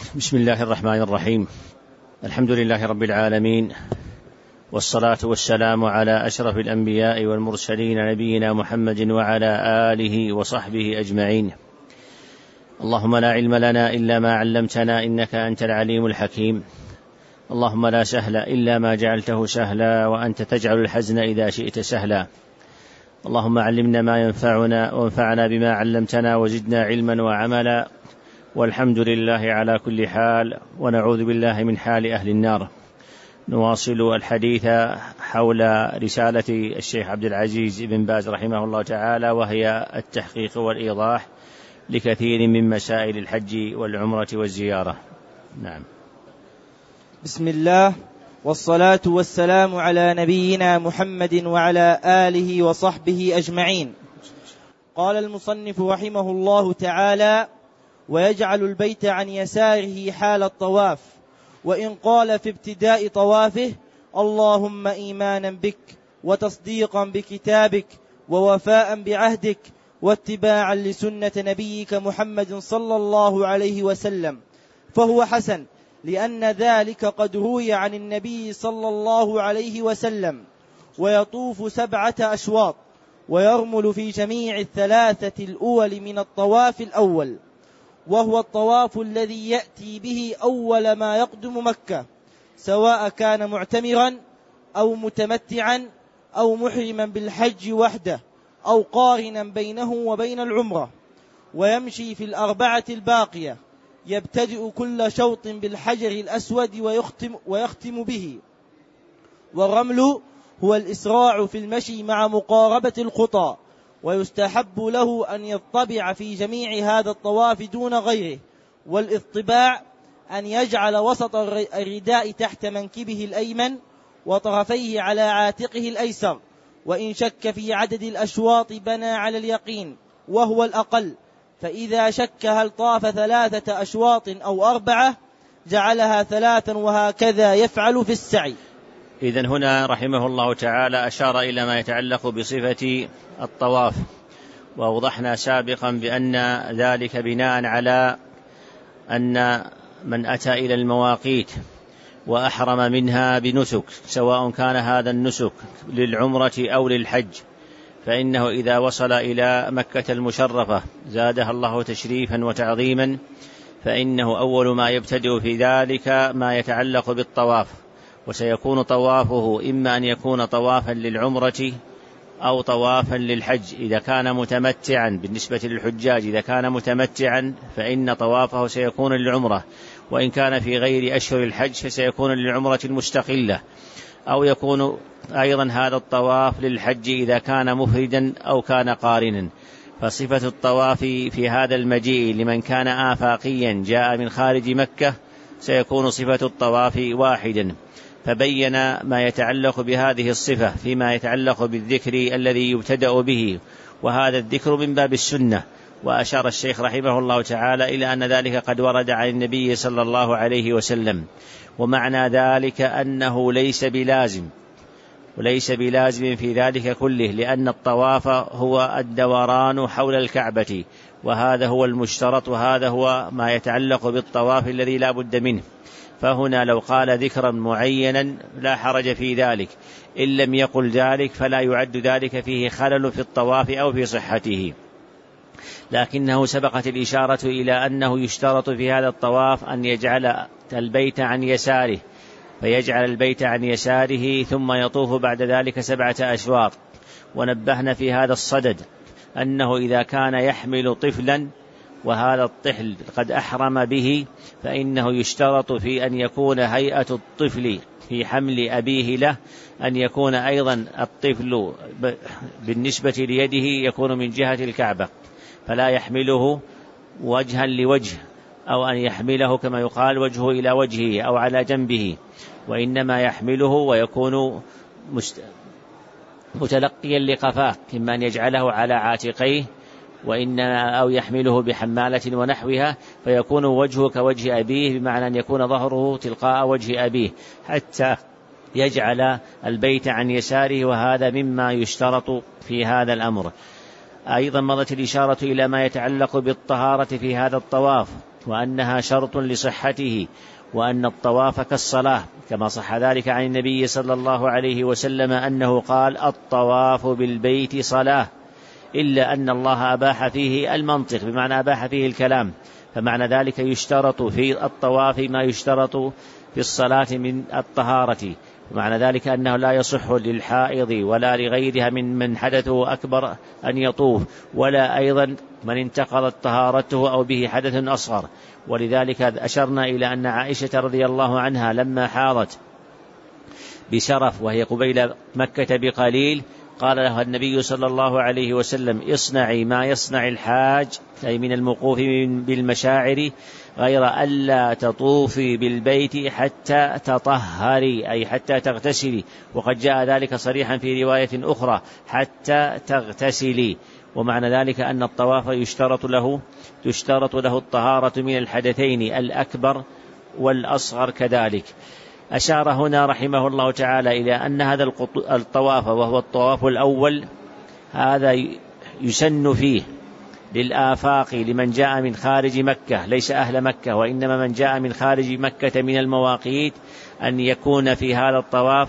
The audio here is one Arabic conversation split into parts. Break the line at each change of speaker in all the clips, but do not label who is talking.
بسم الله الرحمن الرحيم. الحمد لله رب العالمين، والصلاة والسلام على أشرف الأنبياء والمرسلين نبينا محمد وعلى آله وصحبه أجمعين. اللهم لا علم لنا إلا ما علمتنا إنك أنت العليم الحكيم. اللهم لا سهل إلا ما جعلته سهلا، وأنت تجعل الحزن إذا شئت سهلا. اللهم علمنا ما ينفعنا وانفعنا بما علمتنا وزدنا علما وعملا، والحمد لله على كل حال، ونعوذ بالله من حال أهل النار. نواصل الحديث حول رسالة الشيخ عبد العزيز بن باز رحمه الله تعالى، وهي التحقيق والإيضاح لكثير من مسائل الحج والعمرة والزيارة. نعم.
بسم الله، والصلاة والسلام على نبينا محمد وعلى آله وصحبه أجمعين. قال المصنف رحمه الله تعالى: ويجعل البيت عن يساره حال الطواف، وإن قال في ابتداء طوافه: اللهم إيمانا بك وتصديقا بكتابك ووفاء بعهدك واتباعا لسنة نبيك محمد صلى الله عليه وسلم، فهو حسن، لأن ذلك قد روي عن النبي صلى الله عليه وسلم. ويطوف 7 أشواط، ويرمل في جميع 3 الأول من الطواف الأول، وهو الطواف الذي يأتي به أول ما يقدم مكة، سواء كان معتمرا أو متمتعا أو محرما بالحج وحده أو قارنا بينه وبين العمرة. ويمشي في 4 الباقية، يبتدئ كل شوط بالحجر الأسود ويختم به. والرمل هو الإسراع في المشي مع مقاربة الخطى، ويستحب له أن يطبع في جميع هذا الطواف دون غيره. والاطباع أن يجعل وسط الرداء تحت منكبه الأيمن وطرفيه على عاتقه الأيسر. وإن شك في عدد الأشواط بنى على اليقين، وهو الأقل، فإذا شك هل طاف 3 أشواط أو 4 جعلها 3، وهكذا يفعل في السعي.
إذن هنا رحمه الله تعالى أشار إلى ما يتعلق بصفة الطواف، وأوضحنا سابقا بأن ذلك بناء على أن من أتى إلى المواقيت وأحرم منها بنسك، سواء كان هذا النسك للعمرة أو للحج، فإنه إذا وصل إلى مكة المشرفة زادها الله تشريفا وتعظيما، فإنه أول ما يبتدئ في ذلك ما يتعلق بالطواف. وسيكون طوافه إما أن يكون طوافا للعمرة أو طوافا للحج إذا كان متمتعا. بالنسبة للحجاج إذا كان متمتعا فإن طوافه سيكون للعمرة، وإن كان في غير أشهر الحج فسيكون للعمرة المستقلة، أو يكون أيضا هذا الطواف للحج إذا كان مفردا أو كان قارنا. فصفة الطواف في هذا المجيء لمن كان آفاقيا جاء من خارج مكة سيكون صفة الطواف واحدا. فبين ما يتعلق بهذه الصفة فيما يتعلق بالذكر الذي يبتدأ به، وهذا الذكر من باب السنة. وأشار الشيخ رحمه الله تعالى إلى أن ذلك قد ورد عن النبي صلى الله عليه وسلم، ومعنى ذلك أنه ليس بلازم في ذلك كله، لأن الطواف هو الدوران حول الكعبة، وهذا هو المشترط، وهذا هو ما يتعلق بالطواف الذي لا بد منه. فهنا لو قال ذكرا معينا لا حرج في ذلك، إن لم يقل ذلك فلا يعد ذلك فيه خلل في الطواف أو في صحته. لكنه سبقت الإشارة إلى أنه يشترط في هذا الطواف أن يجعل البيت عن يساره، فيجعل البيت عن يساره ثم يطوف بعد ذلك 7 أشواط. ونبهنا في هذا الصدد أنه إذا كان يحمل طفلا وهذا الطفل قد أحرم به، فإنه يشترط في أن يكون هيئة الطفل في حمل أبيه له أن يكون أيضا الطفل بالنسبة ليده يكون من جهة الكعبة، فلا يحمله وجها لوجه، أو أن يحمله كما يقال وجهه إلى وجهه أو على جنبه، وإنما يحمله ويكون متلقيا لقفاه، إما أن يجعله على عاتقيه أو يحمله بحمالة ونحوها، فيكون وجهه كوجه أبيه، بمعنى أن يكون ظهره تلقاء وجه أبيه، حتى يجعل البيت عن يساره، وهذا مما يشترط في هذا الأمر. أيضا مضت الإشارة إلى ما يتعلق بالطهارة في هذا الطواف، وأنها شرط لصحته، وأن الطواف كالصلاة، كما صح ذلك عن النبي صلى الله عليه وسلم أنه قال: الطواف بالبيت صلاة، إلا أن الله أباح فيه المنطق، بمعنى أباح فيه الكلام، فمعنى ذلك يشترط في الطواف ما يشترط في الصلاة من الطهارة، ومعنى ذلك أنه لا يصح للحائض ولا لغيرها من حدثه أكبر أن يطوف، ولا أيضا من انتقضت طهارته أو به حدث أصغر. ولذلك أشرنا إلى أن عائشة رضي الله عنها لما حاضت بشرف وهي قبيل مكة بقليل، قال لها النبي صلى الله عليه وسلم: اصنعي ما يصنع الحاج، أي من الموقوف بالمشاعر، غير ألا تطوفي بالبيت حتى تطهري، أي حتى تغتسلي، وقد جاء ذلك صريحا في رواية أخرى: حتى تغتسلي. ومعنى ذلك أن الطواف تشترط له الطهارة من الحدثين الأكبر والأصغر كذلك. أشار هنا رحمه الله تعالى إلى أن هذا الطواف، وهو الطواف الأول، هذا يسن فيه للآفاق لمن جاء من خارج مكة، ليس أهل مكة، وإنما من جاء من خارج مكة من المواقيت، أن يكون في هذا الطواف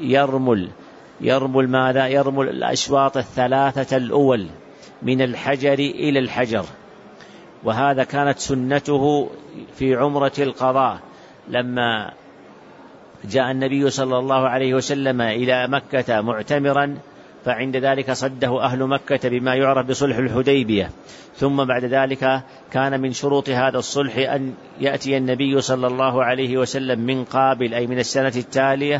يرمل ماذا؟ يرمل الأشواط الثلاثة الأول من الحجر إلى الحجر. وهذا كانت سنته في عمرة القضاء، لما جاء النبي صلى الله عليه وسلم إلى مكة معتمرا، فعند ذلك صده أهل مكة بما يعرف بصلح الحديبية، ثم بعد ذلك كان من شروط هذا الصلح أن يأتي النبي صلى الله عليه وسلم من قابل، أي من السنة التالية،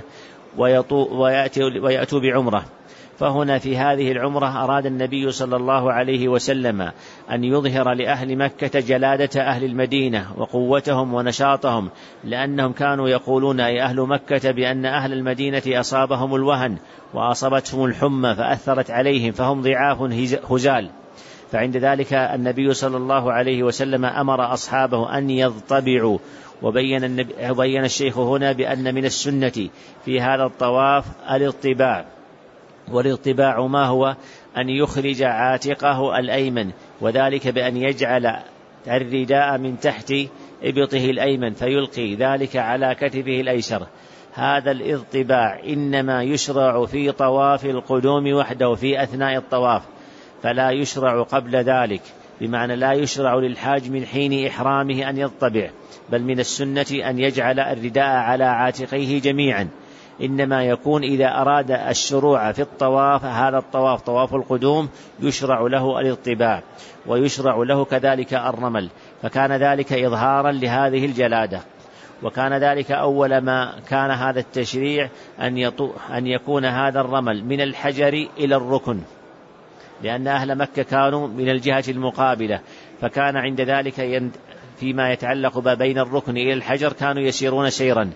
ويأتوا بعمرة. فهنا في هذه العمرة أراد النبي صلى الله عليه وسلم أن يظهر لأهل مكة جلادة أهل المدينة وقوتهم ونشاطهم، لأنهم كانوا يقولون أي أهل مكة بأن أهل المدينة أصابهم الوهن وأصابتهم الحمى فأثرت عليهم، فهم ضعاف هزال. فعند ذلك النبي صلى الله عليه وسلم أمر أصحابه أن يضطبعوا، وبين الشيخ هنا بأن من السنة في هذا الطواف الاضطباع. والاضطباع ما هو؟ أن يخرج عاتقه الأيمن، وذلك بأن يجعل الرداء من تحت إبطه الأيمن فيلقي ذلك على كتفه الأيسر. هذا الاضطباع إنما يشرع في طواف القدوم وحده في أثناء الطواف، فلا يشرع قبل ذلك، بمعنى لا يشرع للحاج من حين إحرامه أن يضطبع، بل من السنة أن يجعل الرداء على عاتقيه جميعا، إنما يكون إذا أراد الشروع في الطواف، هذا الطواف طواف القدوم، يشرع له الاضطباع، ويشرع له كذلك الرمل، فكان ذلك إظهارا لهذه الجلادة. وكان ذلك أول ما كان هذا التشريع أن يكون هذا الرمل من الحجر إلى الركن، لأن أهل مكة كانوا من الجهة المقابلة، فكان عند ذلك فيما يتعلق بين الركن إلى الحجر كانوا يسيرون سيرا.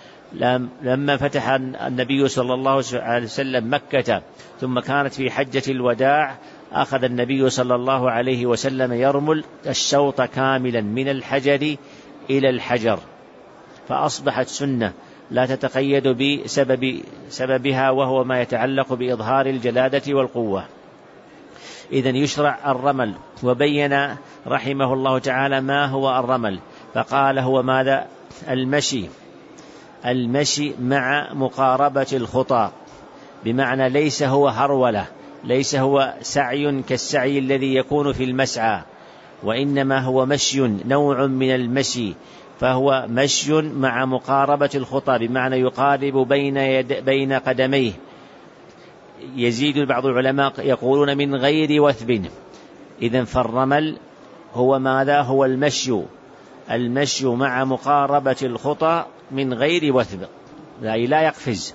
لما فتح النبي صلى الله عليه وسلم مكة ثم كانت في حجة الوداع، أخذ النبي صلى الله عليه وسلم يرمل الشوط كاملا من الحجر إلى الحجر، فأصبحت سنة لا تتقيد بسببها، وهو ما يتعلق بإظهار الجلادة والقوة. إذن يشرع الرمل. وبين رحمه الله تعالى ما هو الرمل، فقال: هو ماذا؟ المشي مع مقاربة الخطى، بمعنى ليس هو هرولة، ليس هو سعي كالسعي الذي يكون في المسعى، وإنما هو مشي نوع من المشي، فهو مشي مع مقاربة الخطى، بمعنى يقارب بين قدميه. يزيد بعض العلماء يقولون من غير وثب. إذن فالرمل هو ماذا؟ هو المشي مع مقاربة الخطى من غير وثب، لا يقفز،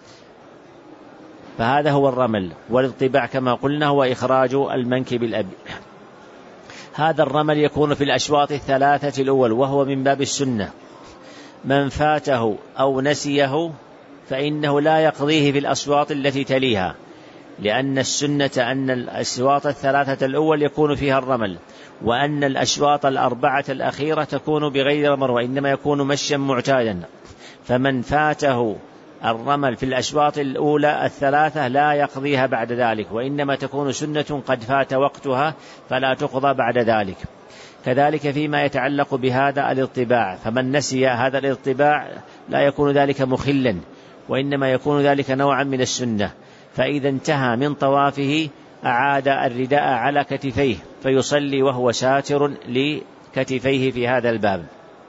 فهذا هو الرمل. والاضطباع كما قلنا هو إخراج المنكب الأبي. هذا الرمل يكون في الأشواط الثلاثة الأول، وهو من باب السنة. من فاته أو نسيه فإنه لا يقضيه في الأشواط التي تليها، لأن السنة أن الأشواط الثلاثة الأول يكون فيها الرمل، وأن الأشواط الأربعة الأخيرة تكون بغير رمل، وإنما يكون مشيا معتادا. فمن فاته الرمل في الأشواط الأولى الثلاثة لا يقضيها بعد ذلك، وإنما تكون سنة قد فات وقتها فلا تقضى بعد ذلك. كذلك فيما يتعلق بهذا الاطباع، فمن نسي هذا الاطباع لا يكون ذلك مخلا، وإنما يكون ذلك نوعا من السنة. فإذا انتهى من طوافه أعاد الرداء على كتفيه فيصلي وهو ساتر لكتفيه في هذا الباب.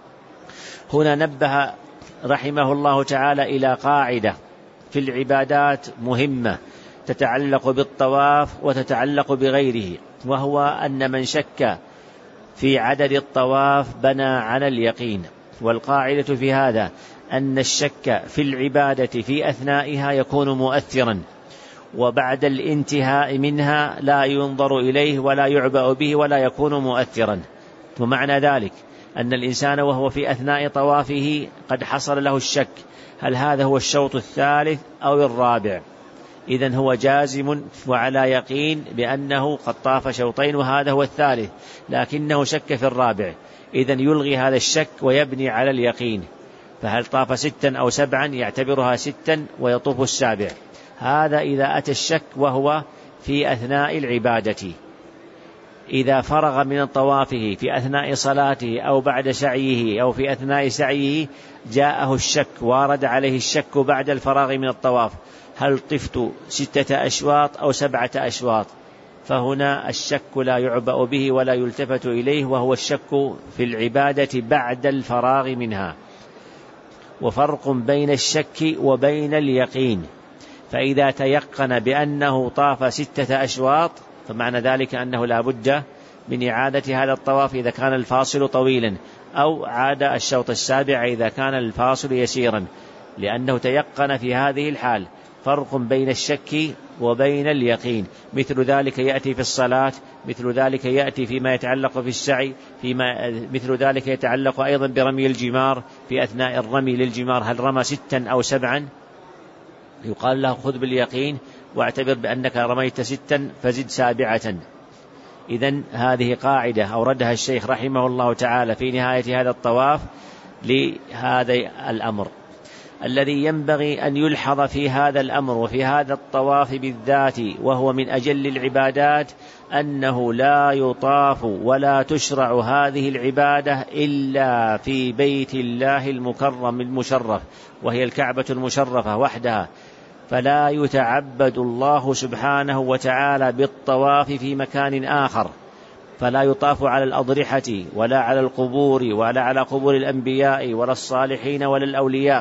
هنا نبه رحمه الله تعالى إلى قاعدة في العبادات مهمة تتعلق بالطواف وتتعلق بغيره، وهو أن من شك في عدد الطواف بنى على اليقين. والقاعدة في هذا أن الشك في العبادة في أثنائها يكون مؤثرا، وبعد الانتهاء منها لا ينظر إليه ولا يعبأ به ولا يكون مؤثرا. ومعنى ذلك أن الإنسان وهو في أثناء طوافه قد حصل له الشك هل هذا هو الشوط الثالث أو الرابع، إذن هو جازم وعلى يقين بأنه قد طاف شوطين وهذا هو الثالث، لكنه شك في الرابع، إذن يلغي هذا الشك ويبني على اليقين. فهل طاف 6 أو 7 يعتبرها 6 ويطوف السابع. هذا إذا أتى الشك وهو في أثناء العبادة. إذا فرغ من طوافه في أثناء صلاته أو بعد سعيه أو في أثناء سعيه جاءه الشك، وارد عليه الشك بعد الفراغ من الطواف هل طفت 6 أشواط أو 7 أشواط، فهنا الشك لا يعبأ به ولا يلتفت إليه، وهو الشك في العبادة بعد الفراغ منها. وفرق بين الشك وبين اليقين، فإذا تيقن بأنه طاف 6 أشواط فمعنى ذلك أنه لا بد من إعادة هذا الطواف إذا كان الفاصل طويلا، أو عاد الشوط السابع إذا كان الفاصل يسيرا، لأنه تيقن في هذه الحال. فرق بين الشك وبين اليقين. مثل ذلك يأتي في الصلاة، مثل ذلك يأتي فيما يتعلق في السعي، مثل ذلك يتعلق أيضا برمي الجمار. في أثناء الرمي للجمار هل رمى 6 أو 7 يقال له خذ باليقين واعتبر بأنك رميت 6 فزد 7. إذن هذه قاعدة أوردها الشيخ رحمه الله تعالى في نهاية هذا الطواف لهذا الأمر. الذي ينبغي أن يلحظ في هذا الأمر وفي هذا الطواف بالذات وهو من أجل العبادات أنه لا يطاف ولا تشرع هذه العبادة إلا في بيت الله المكرم المشرف، وهي الكعبة المشرفة وحدها. فلا يتعبد الله سبحانه وتعالى بالطواف في مكان آخر، فلا يطاف على الأضرحة ولا على القبور ولا على قبور الأنبياء ولا الصالحين ولا الأولياء.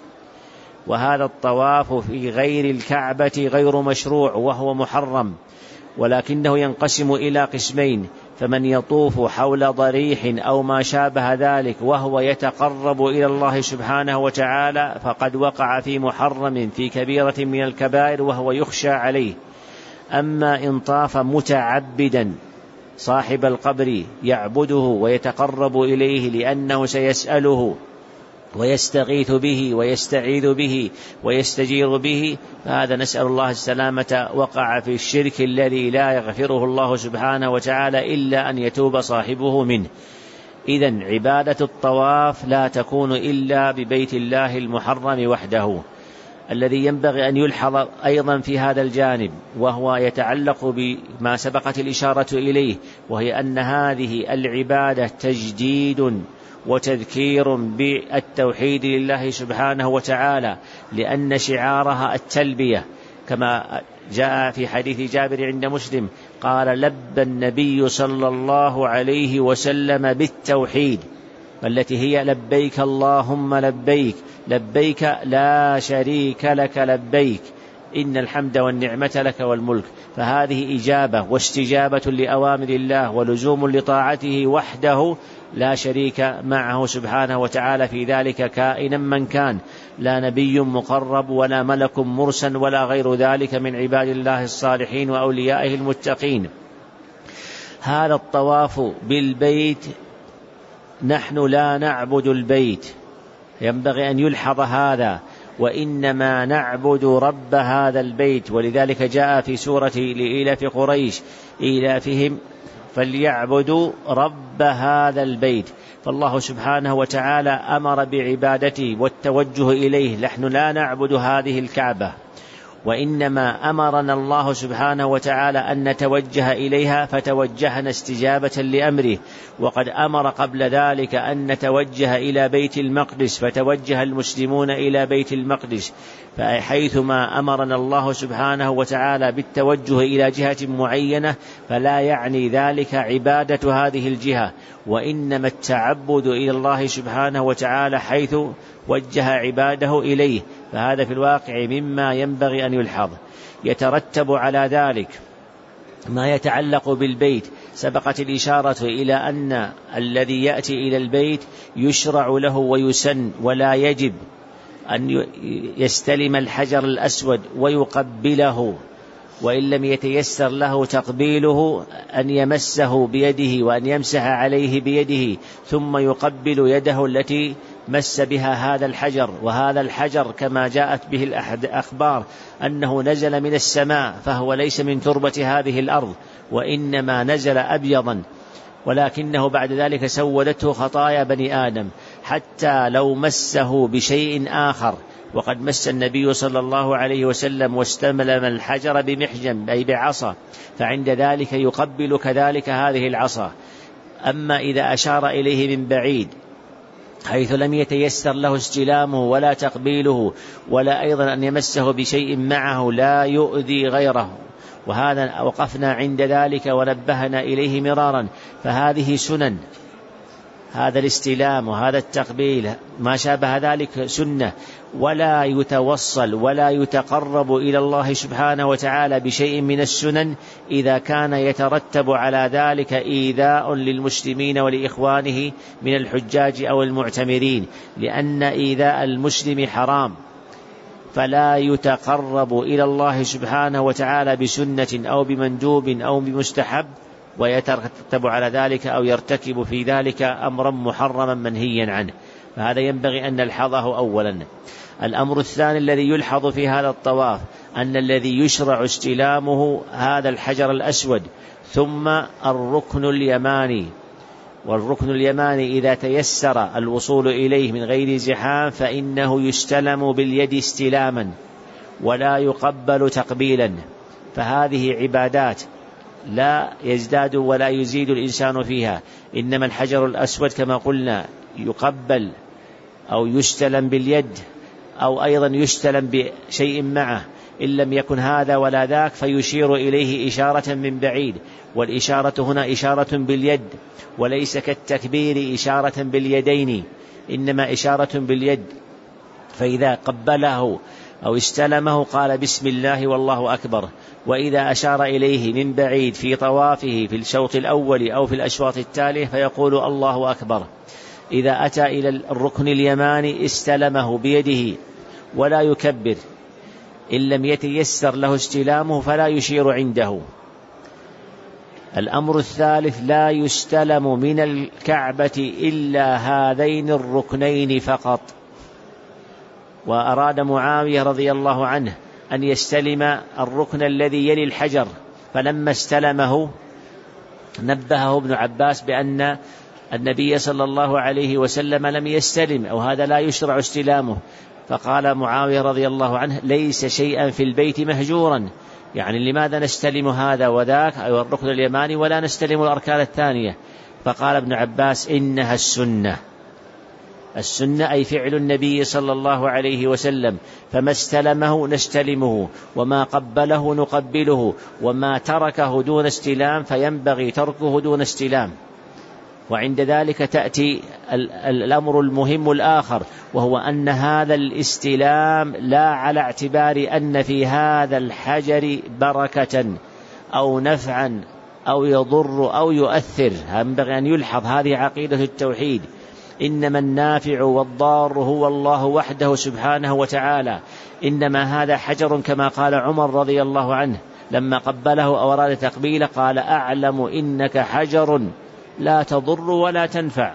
وهذا الطواف في غير الكعبة غير مشروع وهو محرم، ولكنه ينقسم إلى قسمين: فمن يطوف حول ضريح أو ما شابه ذلك وهو يتقرب إلى الله سبحانه وتعالى فقد وقع في محرم في كبيرة من الكبائر وهو يخشى عليه. أما إن طاف متعبدا صاحب القبر يعبده ويتقرب إليه لأنه سيسأله ويستغيث به ويستعيذ به ويستجير به، فهذا نسأل الله السلامة وقع في الشرك الذي لا يغفره الله سبحانه وتعالى إلا أن يتوب صاحبه منه. إذن عبادة الطواف لا تكون إلا ببيت الله المحرم وحده. الذي ينبغي أن يلحظ أيضا في هذا الجانب وهو يتعلق بما سبقت الإشارة إليه، وهي أن هذه العبادة تجديد وتذكير بالتوحيد لله سبحانه وتعالى، لأن شعارها التلبية، كما جاء في حديث جابر عند مسلم قال: لبى النبي صلى الله عليه وسلم بالتوحيد، التي هي لبيك اللهم لبيك، لبيك لا شريك لك لبيك، إن الحمد والنعمة لك والملك. فهذه إجابة واستجابة لأوامر الله ولزوم لطاعته وحده لا شريك معه سبحانه وتعالى في ذلك كائنا من كان، لا نبي مقرب ولا ملك مرسل ولا غير ذلك من عباد الله الصالحين وأوليائه المتقين. هذا الطواف بالبيت نحن لا نعبد البيت، ينبغي أن يلحظ هذا، وإنما نعبد رب هذا البيت. ولذلك جاء في سورة لإيلاف قريش إيلافهم فليعبدوا رب هذا البيت. فالله سبحانه وتعالى أمر بعبادته والتوجه إليه، نحن لا نعبد هذه الكعبة وإنما أمرنا الله سبحانه وتعالى أن نتوجه إليها فتوجهنا استجابة لأمره، وقد أمر قبل ذلك أن نتوجه إلى بيت المقدس فتوجه المسلمون إلى بيت المقدس، فحيثما أمرنا الله سبحانه وتعالى بالتوجه إلى جهة معينة فلا يعني ذلك عبادة هذه الجهة، وإنما التعبد إلى الله سبحانه وتعالى حيث وجه عباده إليه. فهذا في الواقع مما ينبغي أن يلحظ. يترتب على ذلك ما يتعلق بالبيت. سبقت الإشارة إلى أن الذي يأتي إلى البيت يشرع له ويسن، ولا يجب أن يستلم الحجر الأسود ويقبله، وإن لم يتيسر له تقبيله أن يمسه بيده وأن يمسح عليه بيده ثم يقبل يده التي مس بها هذا الحجر. وهذا الحجر كما جاءت به الأخبار أنه نزل من السماء، فهو ليس من تربة هذه الأرض، وإنما نزل أبيضا، ولكنه بعد ذلك سودته خطايا بني آدم، حتى لو مسه بشيء آخر. وقد مس النبي صلى الله عليه وسلم واستلم الحجر بمحجم أي بعصا، فعند ذلك يقبل كذلك هذه العصا. أما إذا أشار إليه من بعيد حيث لم يتيسر له استلامه ولا تقبيله، ولا أيضا أن يمسه بشيء معه لا يؤذي غيره، وهذا وقفنا عند ذلك ونبهنا إليه مرارا. فهذه سنن، هذا الاستلام وهذا التقبيل ما شابه ذلك سنة، ولا يتوصل ولا يتقرب إلى الله سبحانه وتعالى بشيء من السنن إذا كان يترتب على ذلك إيذاء للمسلمين ولإخوانه من الحجاج أو المعتمرين، لأن إيذاء المسلم حرام، فلا يتقرب إلى الله سبحانه وتعالى بسنة أو بمندوب أو بمستحب ويترتب على ذلك أو يرتكب في ذلك أمرا محرما منهيا عنه. فهذا ينبغي أن نلحظه أولا. الأمر الثاني الذي يلحظ في هذا الطواف أن الذي يشرع استلامه هذا الحجر الأسود ثم الركن اليماني. والركن اليماني إذا تيسر الوصول إليه من غير زحام فإنه يستلم باليد استلاما ولا يقبل تقبيلا. فهذه عبادات لا يزداد ولا يزيد الإنسان فيها، إنما الحجر الأسود كما قلنا يقبل أو يستلم باليد أو أيضا يستلم بشيء معه، إن لم يكن هذا ولا ذاك فيشير إليه إشارة من بعيد، والإشارة هنا إشارة باليد وليس كالتكبير إشارة باليدين، إنما إشارة باليد. فإذا قبله أو استلمه قال بسم الله والله أكبر. وإذا أشار إليه من بعيد في طوافه في الشوط الأول أو في الأشواط التالية فيقول الله أكبر. إذا أتى إلى الركن اليماني استلمه بيده ولا يكبر، إن لم يتيسر له استلامه فلا يشير عنده. الأمر الثالث لا يستلم من الكعبة إلا هذين الركنين فقط. وأراد معاوية رضي الله عنه أن يستلم الركن الذي يلي الحجر، فلما استلمه نبهه ابن عباس بأن النبي صلى الله عليه وسلم لم يستلم أو هذا لا يشرع استلامه، فقال معاوية رضي الله عنه ليس شيئا في البيت مهجورا، يعني لماذا نستلم هذا وذاك أو الركن اليماني ولا نستلم الأركان الثانية؟ فقال ابن عباس إنها السنة. السنة أي فعل النبي صلى الله عليه وسلم، فما استلمه نستلمه وما قبله نقبله وما تركه دون استلام فينبغي تركه دون استلام. وعند ذلك تأتي الأمر المهم الآخر، وهو أن هذا الاستلام لا على اعتبار أن في هذا الحجر بركة أو نفعا أو يضر أو يؤثر. ينبغي أن يلحظ هذه عقيدة التوحيد، إنما النافع والضار هو الله وحده سبحانه وتعالى. إنما هذا حجر كما قال عمر رضي الله عنه لما قبله أو أراد تقبيله قال أعلم إنك حجر لا تضر ولا تنفع،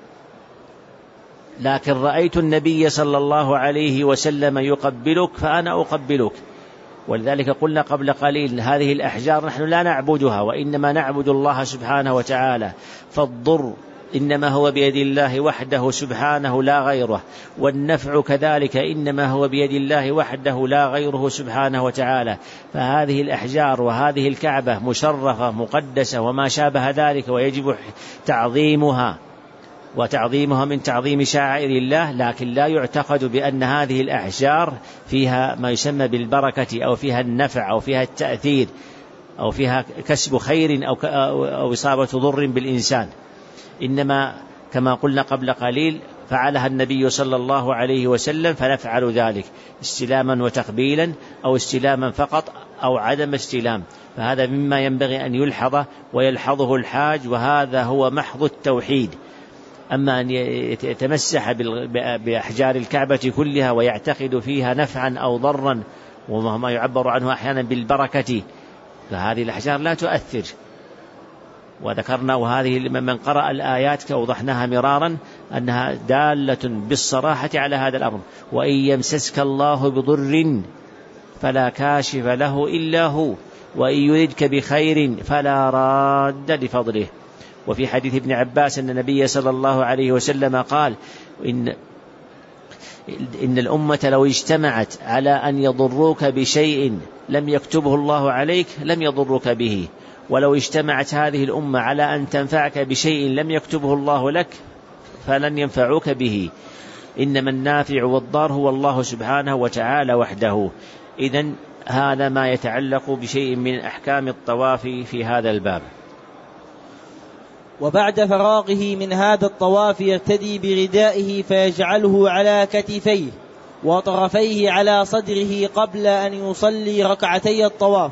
لكن رأيت النبي صلى الله عليه وسلم يقبلك فأنا أقبلك. ولذلك قلنا قبل قليل هذه الأحجار نحن لا نعبدها وإنما نعبد الله سبحانه وتعالى، فالضر إنما هو بيد الله وحده سبحانه لا غيره، والنفع كذلك إنما هو بيد الله وحده لا غيره سبحانه وتعالى. فهذه الأحجار وهذه الكعبة مشرفة مقدسة وما شابه ذلك، ويجب تعظيمها وتعظيمها من تعظيم شعائر الله، لكن لا يعتقد بأن هذه الأحجار فيها ما يسمى بالبركة أو فيها النفع أو فيها التأثير أو فيها كسب خير أو إصابة ضر بالإنسان. إنما كما قلنا قبل قليل فعلها النبي صلى الله عليه وسلم، فنفعل ذلك استلاما وتقبيلا أو استلاما فقط أو عدم استلام، فهذا مما ينبغي أن يلحظ ويلحظه الحاج، وهذا هو محض التوحيد. أما أن يتمسح بأحجار الكعبة كلها ويعتقد فيها نفعا أو ضرا وما يعبر عنه أحيانا بالبركة، فهذه الأحجار لا تؤثر. وذكرنا وهذه من قرأ الآيات كوضحناها مرارا أنها دالة بالصراحة على هذا الأمر. وإن يمسسك الله بضر فلا كاشف له إلا هو، وإن يردك بخير فلا راد لفضله. وفي حديث ابن عباس أن النبي صلى الله عليه وسلم قال إن الأمة لو اجتمعت على أن يضروك بشيء لم يكتبه الله عليك لم يضروك به، ولو اجتمعت هذه الأمة على أن تنفعك بشيء لم يكتبه الله لك فلن ينفعوك به. إنما النافع والضار هو الله سبحانه وتعالى وحده. إذن هذا ما يتعلق بشيء من أحكام الطواف في هذا الباب.
وبعد فراغه من هذا الطواف يرتدي بردائه فيجعله على كتفيه وطرفيه على صدره قبل أن يصلي ركعتي الطواف.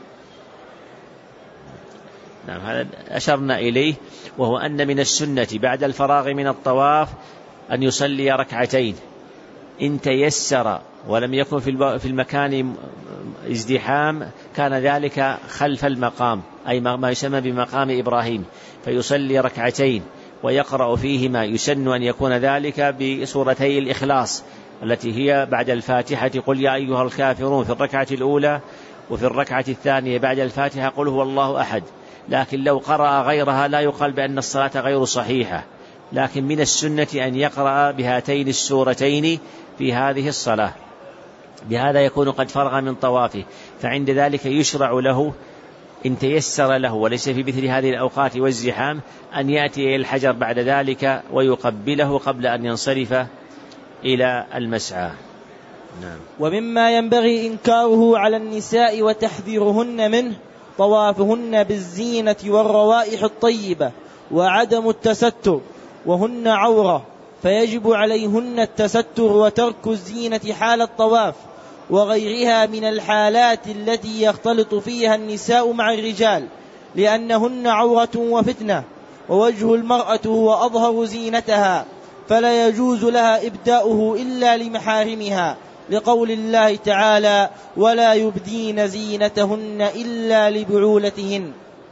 نعم، هذا أشرنا إليه، وهو أن من السنة بعد الفراغ من الطواف أن يصلي ركعتين إن تيسر ولم يكن في المكان ازدحام، كان ذلك خلف المقام أي ما يسمى بمقام إبراهيم، فيصلي ركعتين ويقرأ فيهما. يسن أن يكون ذلك بسورتي الإخلاص التي هي بعد الفاتحة قل يا أيها الكافرون في الركعة الأولى، وفي الركعة الثانية بعد الفاتحة قل هو الله أحد. لكن لو قرأ غيرها لا يقال بأن الصلاة غير صحيحة، لكن من السنة أن يقرأ بهاتين السورتين في هذه الصلاة. بهذا يكون قد فرغ من طوافه، فعند ذلك يشرع له إن تيسر له وليس في مثل هذه الأوقات والزحام أن يأتي إلى الحجر بعد ذلك ويقبله قبل أن ينصرف إلى المسعى. نعم.
ومما ينبغي إنكاره على النساء وتحذيرهن منه طوافهن بالزينة والروائح الطيبة وعدم التستر، وهن عورة، فيجب عليهن التستر وترك الزينة حال الطواف وغيرها من الحالات التي يختلط فيها النساء مع الرجال، لأنهن عورة وفتنة، ووجه المرأة هو أظهر زينتها، فلا يجوز لها إبداؤه إلا لمحارمها، لقول الله تعالى ولا يبدين زينتهن إلا لبعولتهن.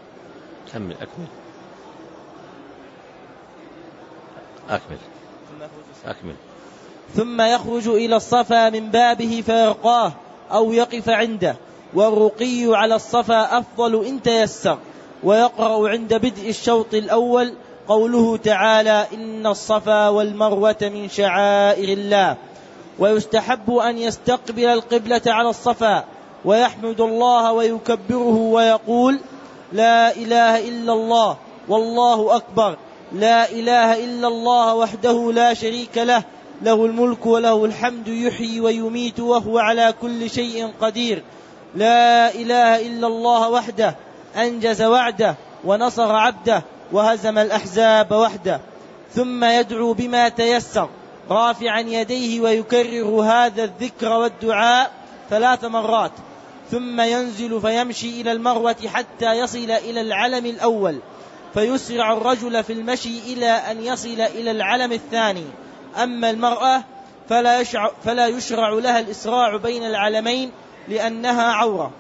أكمل.
ثم يخرج إلى الصفا من بابه فيرقاه أو يقف عنده، والرقي على الصفا أفضل إن تيسر. ويقرأ عند بدء الشوط الأول قوله تعالى إن الصفا والمروة من شعائر الله. ويستحب أن يستقبل القبلة على الصفا ويحمد الله ويكبره ويقول لا إله إلا الله والله أكبر، لا إله إلا الله وحده لا شريك له، له الملك وله الحمد يحيي ويميت وهو على كل شيء قدير، لا إله إلا الله وحده أنجز وعده ونصر عبده وهزم الأحزاب وحده. ثم يدعو بما تيسر رافعا يديه ويكرر هذا الذكر والدعاء 3 مرات، ثم ينزل فيمشي إلى المروة حتى يصل إلى العلم الأول، فيسرع الرجل في المشي إلى أن يصل إلى العلم الثاني. أما المرأة فلا يشرع لها الإسراع بين العلمين لأنها عورة.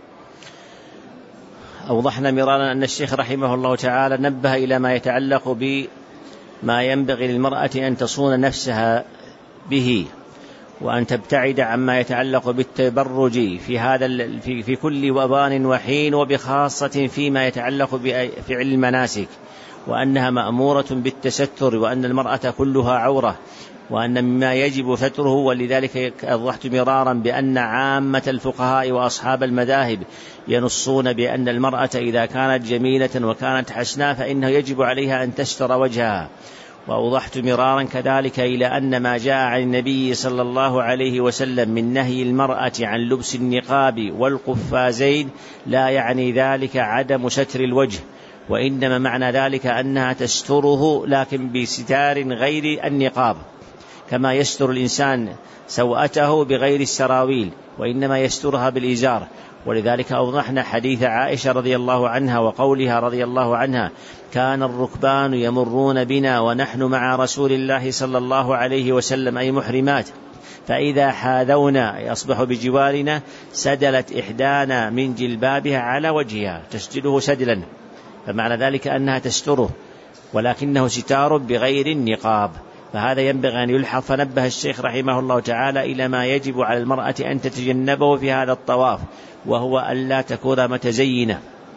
أوضحنا مرارا أن الشيخ رحمه الله تعالى نبه إلى ما يتعلق بما ينبغي للمرأة أن تصون نفسها به، وأن تبتعد عما يتعلق بالتبرج في كل وبان وحين، وبخاصة فيما يتعلق بفعل المناسك. وأنها مأمورة بالتستر، وأن المرأة كلها عورة، وأن مما يجب ستره. ولذلك أوضحت مرارا بأن عامة الفقهاء وأصحاب المذاهب ينصون بأن المرأة إذا كانت جميلة وكانت حسناء فإنه يجب عليها أن تستر وجهها. وأوضحت مرارا كذلك إلى أن ما جاء عن النبي صلى الله عليه وسلم من نهي المرأة عن لبس النقاب والقفازين لا يعني ذلك عدم ستر الوجه، وإنما معنى ذلك أنها تستره لكن بستار غير النقاب، كما يستر الإنسان سوءته بغير السراويل، وإنما يسترها بالإزار. ولذلك أوضحنا حديث عائشة رضي الله عنها وقولها رضي الله عنها: كان الركبان يمرون بنا ونحن مع رسول الله صلى الله عليه وسلم أي محرمات، فإذا حاذونا يصبح بجوارنا سدلت إحدانا من جلبابها على وجهها، تسجله سدلا، فمعنى ذلك أنها تستره ولكنه ستار بغير النقاب. فهذا ينبغي أن يلحظ. فنبه الشيخ رحمه الله تعالى إلى ما يجب على المرأة أن تتجنبه في هذا الطواف، وهو ألا تكون متزينة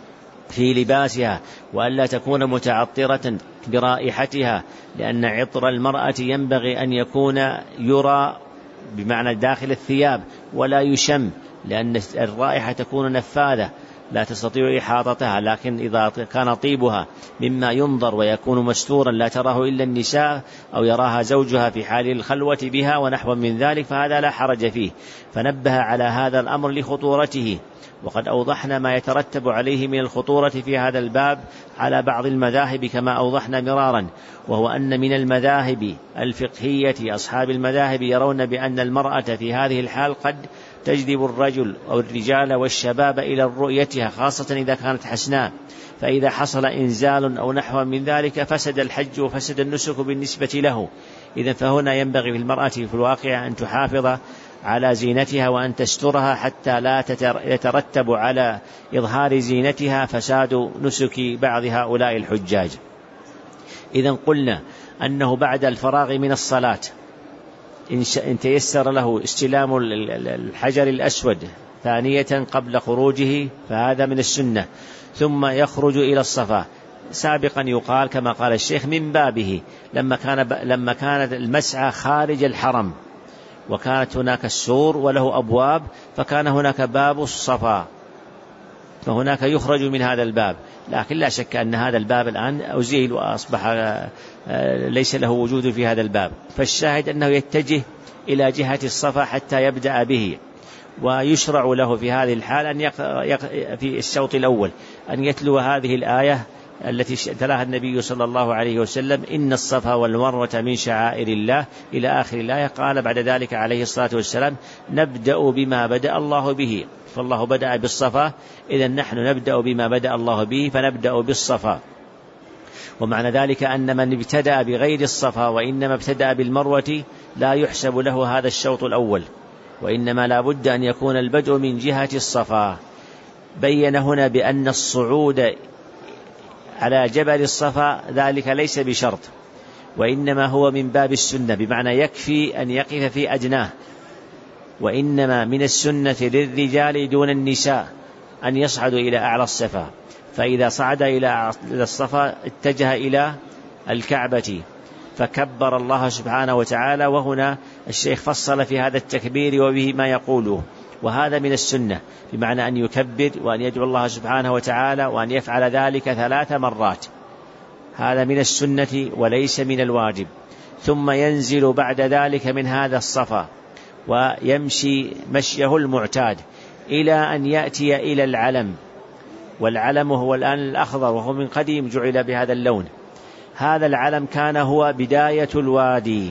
في لباسها، وألا تكون متعطرة برائحتها، لأن عطر المرأة ينبغي أن يكون يرى بمعنى داخل الثياب ولا يشم، لأن الرائحة تكون نفاذة لا تستطيع إحاطتها. لكن إذا كان طيبها مما ينظر ويكون مستورا لا تراه إلا النساء أو يراها زوجها في حال الخلوة بها ونحو من ذلك فهذا لا حرج فيه. فنبه على هذا الأمر لخطورته. وقد أوضحنا ما يترتب عليه من الخطورة في هذا الباب على بعض المذاهب كما أوضحنا مرارا، وهو أن من المذاهب الفقهية أصحاب المذاهب يرون بأن المرأة في هذه الحال قد تجذب الرجل أو الرجال والشباب إلى رؤيتها، خاصة إذا كانت حسناء، فإذا حصل إنزال أو نحو من ذلك فسد الحج وفسد النسك بالنسبة له. إذن فهنا ينبغي في المرأة في الواقع أن تحافظ على زينتها وأن تسترها حتى لا يترتب على إظهار زينتها فساد نسك بعض هؤلاء الحجاج. إذن قلنا أنه بعد الفراغ من الصلاة إن تيسر له استلام الحجر الأسود ثانية قبل خروجه فهذا من السنة، ثم يخرج إلى الصفا. سابقا يقال كما قال الشيخ من بابه لما كانت المسعى خارج الحرم وكانت هناك السور وله أبواب، فكان هناك باب الصفا، فهناك يخرج من هذا الباب. لكن لا شك أن هذا الباب الآن أزيل وأصبح ليس له وجود في هذا الباب، فالشاهد أنه يتجه إلى جهة الصفا حتى يبدأ به. ويشرع له في هذه الحال أن في الشوط الأول أن يتلو هذه الآية التي تلاها النبي صلى الله عليه وسلم: إن الصفا والمروة من شعائر الله، إلى آخر الآية. قال بعد ذلك عليه الصلاة والسلام: نبدأ بما بدأ الله به، فالله بدأ بالصفا، إذن نحن نبدأ بما بدأ الله به فنبدأ بالصفا. ومعنى ذلك أن من ابتدأ بغير الصفا وإنما ابتدأ بالمروة لا يحسب له هذا الشوط الأول، وإنما لا بد أن يكون البدء من جهة الصفا. بين هنا بأن الصعود على جبل الصفا ذلك ليس بشرط، وإنما هو من باب السنة، بمعنى يكفي أن يقف في أدناه، وإنما من السنة للرجال دون النساء أن يصعدوا إلى أعلى الصفا. فإذا صعد إلى الصفا اتجه إلى الكعبة فكبر الله سبحانه وتعالى. وهنا الشيخ فصل في هذا التكبير وبه ما يقوله، وهذا من السنة، بمعنى أن يكبر وأن يدعو الله سبحانه وتعالى وأن يفعل ذلك 3 مرات، هذا من السنة وليس من الواجب. ثم ينزل بعد ذلك من هذا الصفا ويمشي مشيه المعتاد إلى أن يأتي إلى العلم، والعلم هو الآن الأخضر وهو من قديم جعل بهذا اللون. هذا العلم كان هو بداية الوادي،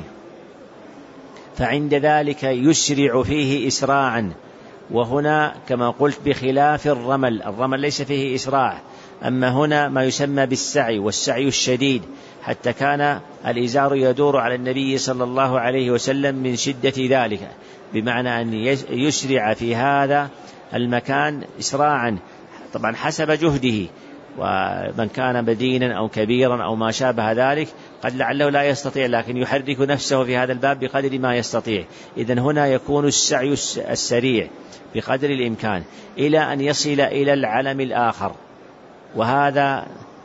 فعند ذلك يسرع فيه إسراعا. وهنا كما قلت بخلاف الرمل ليس فيه إسراع، أما هنا ما يسمى بالسعي، والسعي الشديد، حتى كان الإزار يدور على النبي صلى الله عليه وسلم من شدة ذلك، بمعنى أن يسرع في هذا المكان إسراعا، طبعا حسب جهده. ومن كان بدينا أو كبيرا أو ما شابه ذلك قد لعله لا يستطيع، لكن يحرك نفسه في هذا الباب بقدر ما يستطيع. إذن هنا يكون السعي السريع بقدر الإمكان إلى أن يصل إلى العلم الآخر، وهذا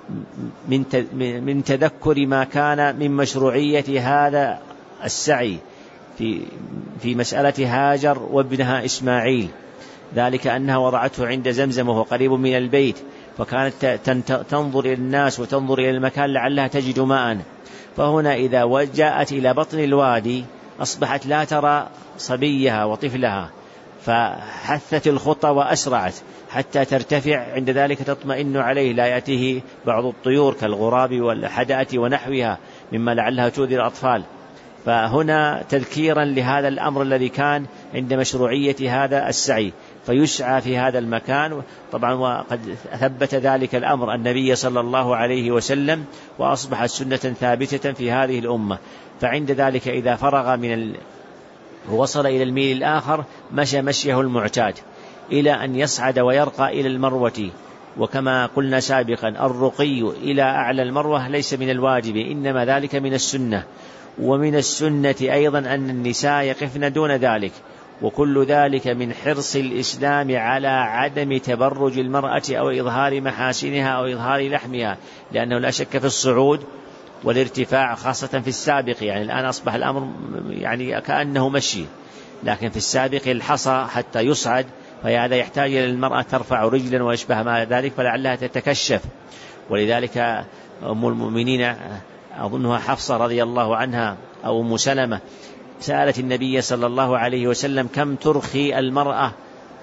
من تذكر ما كان من مشروعية هذا السعي في مسألة هاجر وابنها إسماعيل، ذلك أنها وضعته عند زمزم وهو قريب من البيت، فكانت تنظر إلى الناس وتنظر إلى المكان لعلها تجد ماء. فهنا إذا جاءت إلى بطن الوادي أصبحت لا ترى صبيها وطفلها، فحثت الخطى وأسرعت حتى ترتفع، عند ذلك تطمئن عليه، لا يأتيه بعض الطيور كالغراب والحدأة ونحوها مما لعلها تؤذي الأطفال. فهنا تذكيرا لهذا الأمر الذي كان عند مشروعية هذا السعي، فيسعى في هذا المكان. طبعا وقد ثبت ذلك الأمر النبي صلى الله عليه وسلم، وأصبحت سنة ثابتة في هذه الأمة. فعند ذلك إذا فرغ ووصل إلى الميل الآخر مشى مشيه المعتاد إلى أن يصعد ويرقى إلى المروة. وكما قلنا سابقا الرقي إلى أعلى المروة ليس من الواجب، إنما ذلك من السنة. ومن السنة أيضا أن النساء يقفن دون ذلك، وكل ذلك من حرص الإسلام على عدم تبرج المرأة أو إظهار محاسنها أو إظهار لحمها، لأنه لا شك في الصعود والارتفاع خاصة في السابق. يعني الآن أصبح الأمر يعني كأنه مشي، لكن في السابق الحصى حتى يصعد، فهذا يحتاج إلى المرأة ترفع رجلا ويشبه ما ذلك، فلعلها تتكشف. ولذلك أم المؤمنين أظنها حفصة رضي الله عنها أو أم سلمة سألت النبي صلى الله عليه وسلم كم ترخي المرأة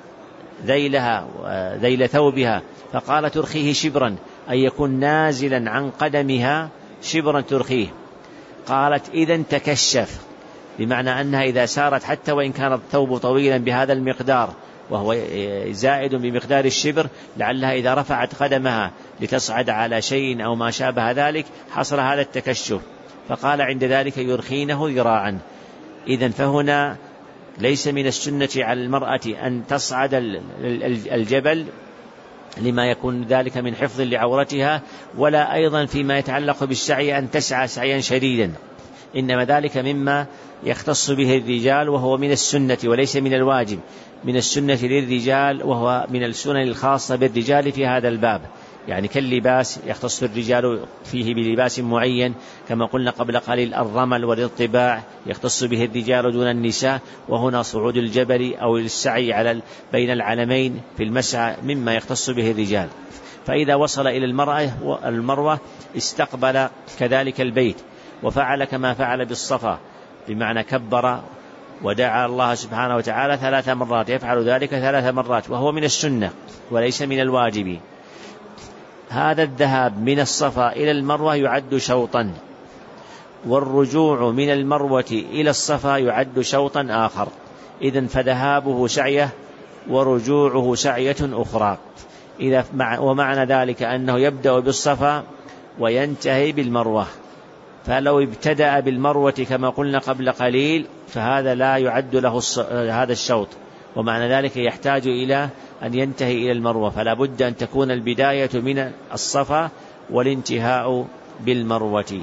ذيل ثوبها، فقال ترخيه شبرا، أي يكون نازلا عن قدمها شبرا ترخيه. قالت إذن تكشف، بمعنى أنها إذا سارت حتى وإن كان الثوب طويلا بهذا المقدار وهو زائد بمقدار الشبر، لعلها إذا رفعت قدمها لتصعد على شيء أو ما شابه ذلك حصل هذا التكشف. فقال عند ذلك يرخينه ذراعا. إذن فهنا ليس من السنة على المرأة أن تصعد الجبل لما يكون ذلك من حفظ لعورتها، ولا أيضا فيما يتعلق بالسعي أن تسعى سعيا شديدا، إنما ذلك مما يختص به الرجال وهو من السنة وليس من الواجب. من السنة للرجال وهو من السنن الخاصة بالرجال في هذا الباب، يعني كاللباس يختص الرجال فيه بلباس معين، كما قلنا قبل قليل الرمل والاطباع يختص به الرجال دون النساء. وهنا صعود الجبل أو السعي بين العلمين في المسعى مما يختص به الرجال. فإذا وصل إلى المروة استقبل كذلك البيت، وفعل كما فعل بالصفا، بمعنى كبر ودعا الله سبحانه وتعالى 3 مرات، يفعل ذلك 3 مرات، وهو من السنة وليس من الواجب. هذا الذهاب من الصفا إلى المروة يعد شوطا، والرجوع من المروة إلى الصفا يعد شوطا آخر. إذن فذهابه سعية ورجوعه سعية أخرى. ومعنى ذلك أنه يبدأ بالصفا وينتهي بالمروة، فلو ابتدأ بالمروة كما قلنا قبل قليل فهذا لا يعد له هذا الشوط، ومعنى ذلك يحتاج إلى أن ينتهي إلى المروة، فلا بد أن تكون البداية من الصفا والانتهاء بالمروة.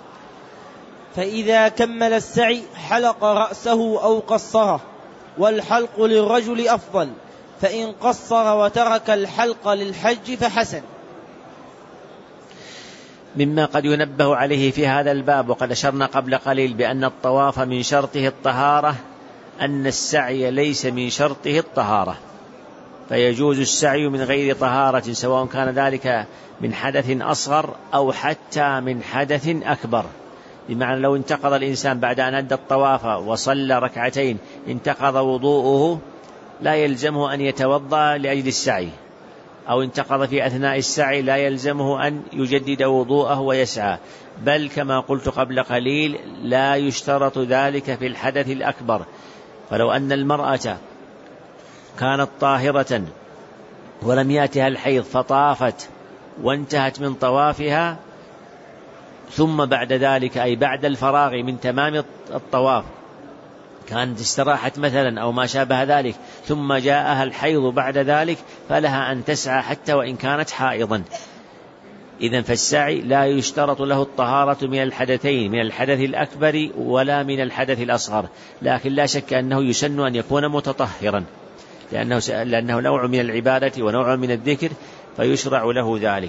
فإذا كمل السعي حلق رأسه أو قصره، والحلق للرجل أفضل، فإن قصر وترك الحلق للحج فحسن.
مما قد ينبه عليه في هذا الباب، وقد أشرنا قبل قليل بأن الطواف من شرطه الطهارة، أن السعي ليس من شرطه الطهارة، فيجوز السعي من غير طهارة، سواء كان ذلك من حدث أصغر أو حتى من حدث أكبر. بمعنى لو انتقض الإنسان بعد أن أدى الطواف وصلى ركعتين انتقض وضوءه، لا يلزمه أن يتوضأ لأجل السعي، أو انتقض في أثناء السعي لا يلزمه أن يجدد وضوءه ويسعى، بل كما قلت قبل قليل لا يشترط ذلك في الحدث الأكبر. فلو أن المرأة كانت طاهرة ولم يأتها الحيض فطافت وانتهت من طوافها، ثم بعد ذلك أي بعد الفراغ من تمام الطواف كانت استراحت مثلا أو ما شابه ذلك، ثم جاءها الحيض بعد ذلك، فلها أن تسعى حتى وإن كانت حائضا. إذن فالسعي لا يشترط له الطهارة من الحدثين، من الحدث الأكبر ولا من الحدث الأصغر، لكن لا شك أنه يسن أن يكون متطهرا، لأنه نوع من العبادة ونوع من الذكر، فيشرع له ذلك.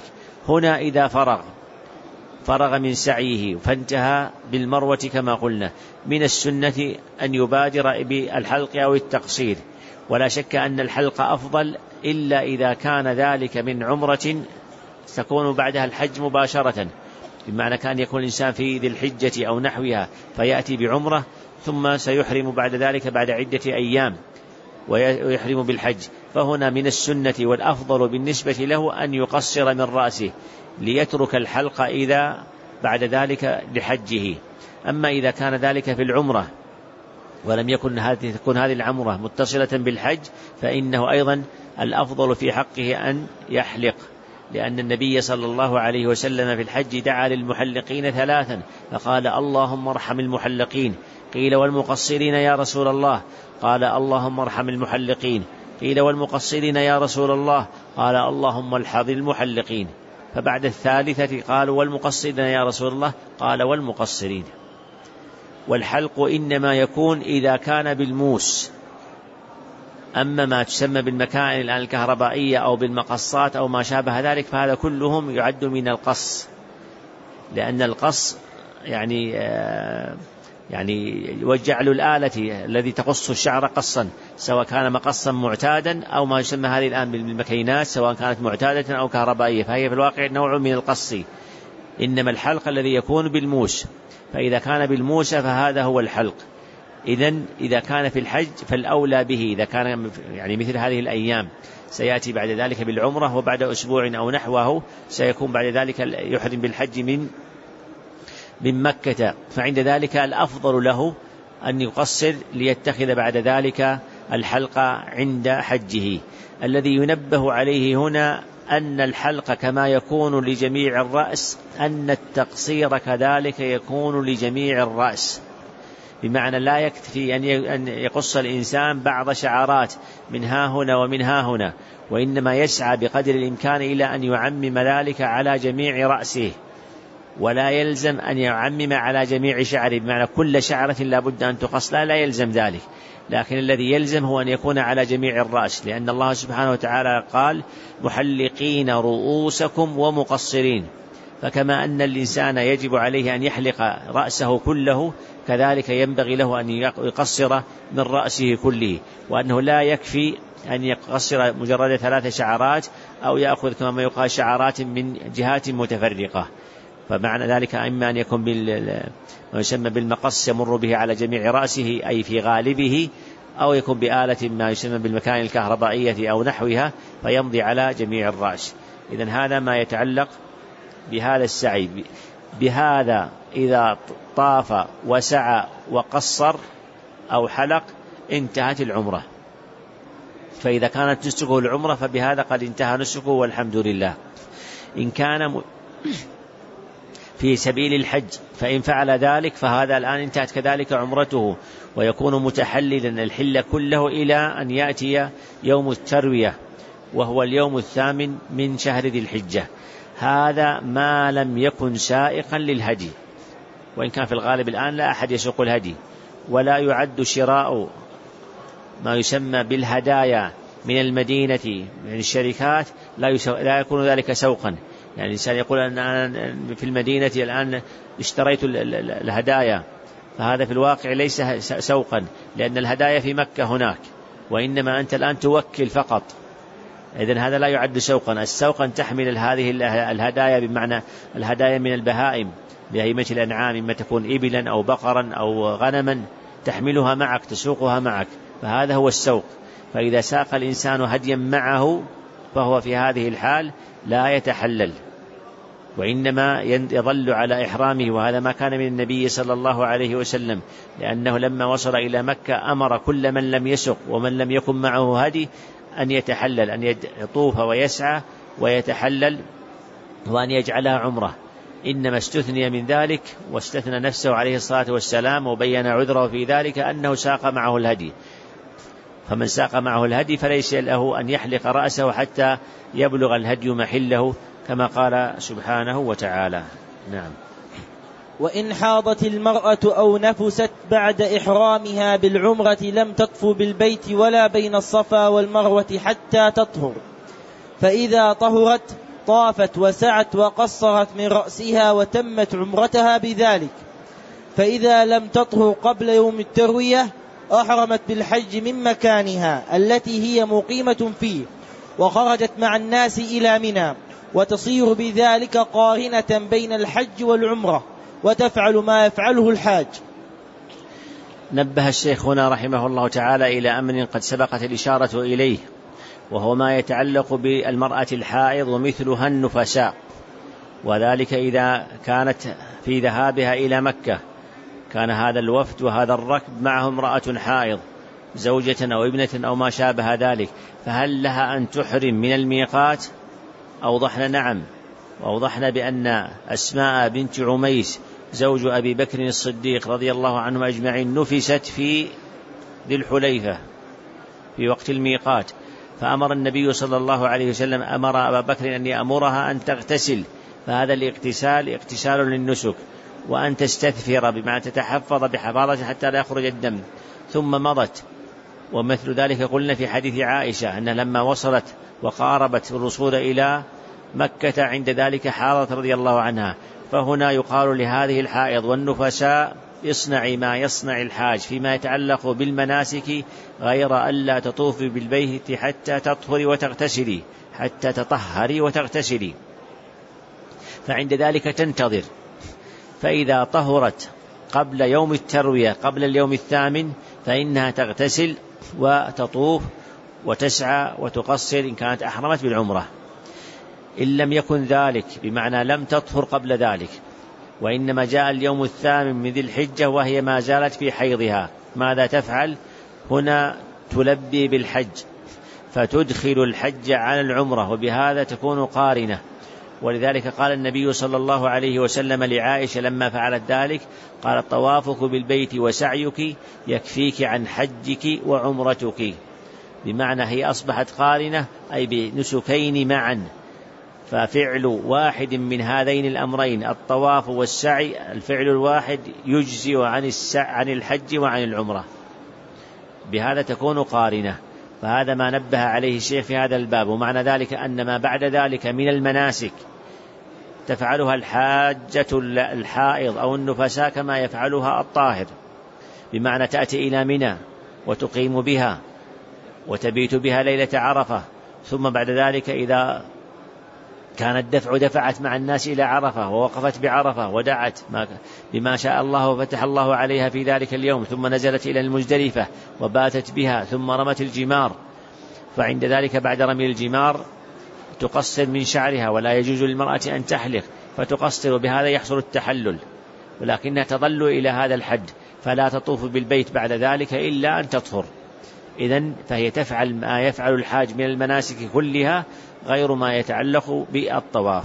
هنا إذا فرغ من سعيه فانتهى بالمروة كما قلنا، من السنة أن يبادر بالحلق أو التقصير، ولا شك أن الحلق أفضل إلا إذا كان ذلك من عمرة تكون بعدها الحج مباشرة، بمعنى كان يكون الإنسان في ذي الحجة أو نحوها فيأتي بعمرة ثم سيحرم بعد ذلك بعد عدة أيام ويحرم بالحج، فهنا من السنة والأفضل بالنسبة له أن يقصر من رأسه ليترك الحلق إذا بعد ذلك لحجه. أما إذا كان ذلك في العمرة ولم تكون هذه العمرة متصلة بالحج فإنه أيضا الأفضل في حقه أن يحلق، لأن النبي صلى الله عليه وسلم في الحج دعا للمحلقين 3 فقال اللهم ارحم المحلقين، قيل والمقصرين يا رسول الله؟ قال اللهم ارحم المحلقين، قيل والمقصرين يا رسول الله؟ قال اللهم الحظ المحلقين، فبعد 3 قالوا والمقصرين يا رسول الله؟ قال والمقصرين. والحلق إنما يكون إذا كان بالموس، أما ما تسمى بالمكائن الآن الكهربائية أو بالمقصات أو ما شابه ذلك فهذا كلهم يعد من القص، لأن القص يعني وجعل الآلة الذي تقص الشعر قصا، سواء كان مقصا معتادا أو ما يسمى هذه الآن بالمكينات سواء كانت معتادة أو كهربائية، فهي في الواقع نوع من القص. إنما الحلق الذي يكون بالموس، فإذا كان بالموس فهذا هو الحلق. إذا كان في الحج فالأولى به، إذا كان يعني مثل هذه الأيام سيأتي بعد ذلك بالعمرة وبعد أسبوع أو نحوه سيكون بعد ذلك يحرم بالحج من مكة، فعند ذلك الأفضل له أن يقصر ليتخذ بعد ذلك الحلق عند حجه. الذي ينبه عليه هنا أن الحلق كما يكون لجميع الرأس أن التقصير كذلك يكون لجميع الرأس، بمعنى لا يكفي أن يقص الإنسان بعض شعرات من ها هنا ومن ها هنا، وإنما يسعى بقدر الإمكان إلى أن يعمم ذلك على جميع رأسه، ولا يلزم أن يعمم على جميع شعره، بمعنى كل شعرة لا بد أن تقص، لا يلزم ذلك، لكن الذي يلزم هو أن يكون على جميع الرأس، لأن الله سبحانه وتعالى قال محلقين رؤوسكم ومقصرين، فكما أن الإنسان يجب عليه أن يحلق رأسه كله كذلك ينبغي له أن يقصر من رأسه كله، وأنه لا يكفي أن يقصر مجرد 3 شعرات أو يأخذ كما يقال شعرات من جهات متفرقة. فمعنى ذلك إما أن يكون ما يسمى بالمقص يمر به على جميع رأسه أي في غالبه، أو يكون بآلة ما يسمى بالمكائن الكهربائية أو نحوها فيمضي على جميع الرأس. إذن هذا ما يتعلق بهذا السعي. بهذا إذا طاف وسعى وقصر أو حلق انتهت العمرة، فإذا كانت نسكه العمرة فبهذا قد انتهى نسكه والحمد لله. إن كان في سبيل الحج فإن فعل ذلك فهذا الآن انتهت كذلك عمرته، ويكون متحللا الحل كله إلى أن يأتي يوم التروية وهو اليوم 8 من شهر ذي الحجة. هذا ما لم يكن سائقا للهدي، وإن كان في الغالب الآن لا أحد يسوق الهدي، ولا يعد شراء ما يسمى بالهدايا من المدينة من الشركات لا يكون ذلك سوقا. يعني الإنسان يقول أن في المدينة الآن اشتريت الهدايا، فهذا في الواقع ليس سوقا، لأن الهدايا في مكة هناك، وإنما أنت الآن توكل فقط، إذن هذا لا يعد سوقا. السوق أن تحمل هذه الهدايا بمعنى الهدايا من البهائم بهيمة الأنعام، إما تكون إبلا أو بقرا أو غنما تحملها معك تسوقها معك، فهذا هو السوق. فإذا ساق الإنسان هديا معه فهو في هذه الحال لا يتحلل، وإنما يظل على إحرامه، وهذا ما كان من النبي صلى الله عليه وسلم، لأنه لما وصل إلى مكة أمر كل من لم يسق ومن لم يكن معه هدي أن يتحلل، أن يطوف ويسعى ويتحلل وأن يجعلها عمرة. إنما استثني من ذلك واستثنى نفسه عليه الصلاة والسلام وبين عذره في ذلك أنه ساق معه الهدي، فمن ساق معه الهدي فليس له أن يحلق رأسه حتى يبلغ الهدي محله كما قال سبحانه وتعالى. نعم.
وإن حاضت المرأة أو نفست بعد إحرامها بالعمرة لم تطف بالبيت ولا بين الصفا والمروة حتى تطهر، فإذا طهرت طافت وسعت وقصرت من رأسها وتمت عمرتها بذلك. فإذا لم تطهر قبل يوم التروية أحرمت بالحج من مكانها التي هي مقيمة فيه، وخرجت مع الناس إلى منى، وتصير بذلك قارنة بين الحج والعمرة، وتفعل ما يفعله الحاج.
نبه الشيخ هنا رحمه الله تعالى إلى أمر قد سبقت الإشارة إليه، وهو ما يتعلق بالمرأة الحائض ومثلها النفساء، وذلك إذا كانت في ذهابها إلى مكة كان هذا الوفد وهذا الركب معهم امرأة حائض زوجة أو ابنة أو ما شابه ذلك، فهل لها أن تحرم من الميقات؟ أوضحنا نعم، وأوضحنا بأن أسماء بنت عميس زوج أبي بكر الصديق رضي الله عنهم أجمعين نفست في ذي الحليفة في وقت الميقات، فأمر النبي صلى الله عليه وسلم أمر أبا بكر أن يأمرها أن تغتسل، فهذا الاغتسال اغتسال للنسك، وأن تستثفر بمعنى تتحفظ بحفاظة حتى لا يخرج الدم، ثم مضت. ومثل ذلك قلنا في حديث عائشة أنها لما وصلت وقاربت الوصول إلى مكة عند ذلك حاضت رضي الله عنها. فهنا يقال لهذه الحائض والنفساء اصنعي ما يصنع الحاج فيما يتعلق بالمناسك، غير ألا تطوفي بالبيت حتى تطهري وتغتسلي، حتى تطهري وتغتسلي، فعند ذلك تنتظر، فإذا طهرت قبل يوم التروية قبل اليوم الثامن فإنها تغتسل وتطوف وتسعى وتقصر إن كانت أحرمت بالعمرة. إن لم يكن ذلك بمعنى لم تطهر قبل ذلك وإنما جاء اليوم الثامن من ذي الحجة وهي ما زالت في حيضها، ماذا تفعل؟ هنا تلبي بالحج فتدخل الحج على العمرة، وبهذا تكون قارنة. ولذلك قال النبي صلى الله عليه وسلم لعائشة لما فعلت ذلك قال طوافك بالبيت وسعيك يكفيك عن حجك وعمرتك، بمعنى هي أصبحت قارنة أي بنسكين معا، ففعل واحد من هذين الأمرين الطواف والسعي الفعل الواحد يجزي عن الحج وعن العمرة، بهذا تكون قارنة. فهذا ما نبه عليه الشيخ في هذا الباب. ومعنى ذلك أن ما بعد ذلك من المناسك تفعلها الحاجة الحائض أو النفساء كما يفعلها الطاهر، بمعنى تأتي إلى منى وتقيم بها وتبيت بها ليلة عرفة، ثم بعد ذلك إذا كان الدفع دفعت مع الناس إلى عرفة ووقفت بعرفة ودعت بما شاء الله وفتح الله عليها في ذلك اليوم، ثم نزلت إلى المزدلفة وباتت بها ثم رمت الجمار، فعند ذلك بعد رمي الجمار تقصر من شعرها، ولا يجوز للمرأة أن تحلق فتقصر، بهذا يحصل التحلل، ولكنها تظل إلى هذا الحد فلا تطوف بالبيت بعد ذلك إلا أن تطهر. إذن فهي تفعل ما يفعل الحاج من المناسك كلها غير ما يتعلق بالطواف.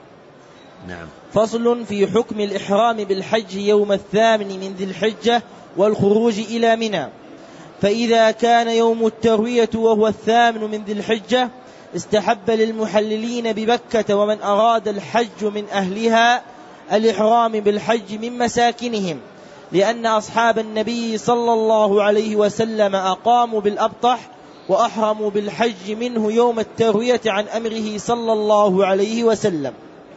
نعم.
فصل في حكم الإحرام بالحج يوم الثامن من ذي الحجة والخروج إلى منى. فإذا كان يوم التروية وهو الثامن من ذي الحجة استحب للمحللين بمكة ومن أراد الحج من أهلها الإحرام بالحج من مساكنهم، لأن أصحاب النبي صلى الله عليه وسلم أقاموا بالأبطح وأحرموا بالحج منه يوم التروية عن أمره صلى الله عليه وسلم.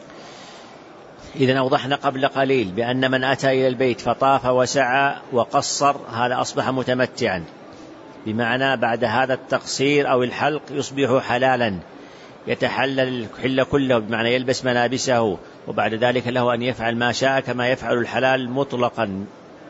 إذن أوضحنا قبل قليل بأن من أتى إلى البيت فطاف وسعى وقصر هذا أصبح متمتعا، بمعنى بعد هذا التقصير أو الحلق يصبح حلالا، يتحلل الحل كله، بمعنى يلبس ملابسه، وبعد ذلك له أن يفعل ما شاء كما يفعل الحلال مطلقا.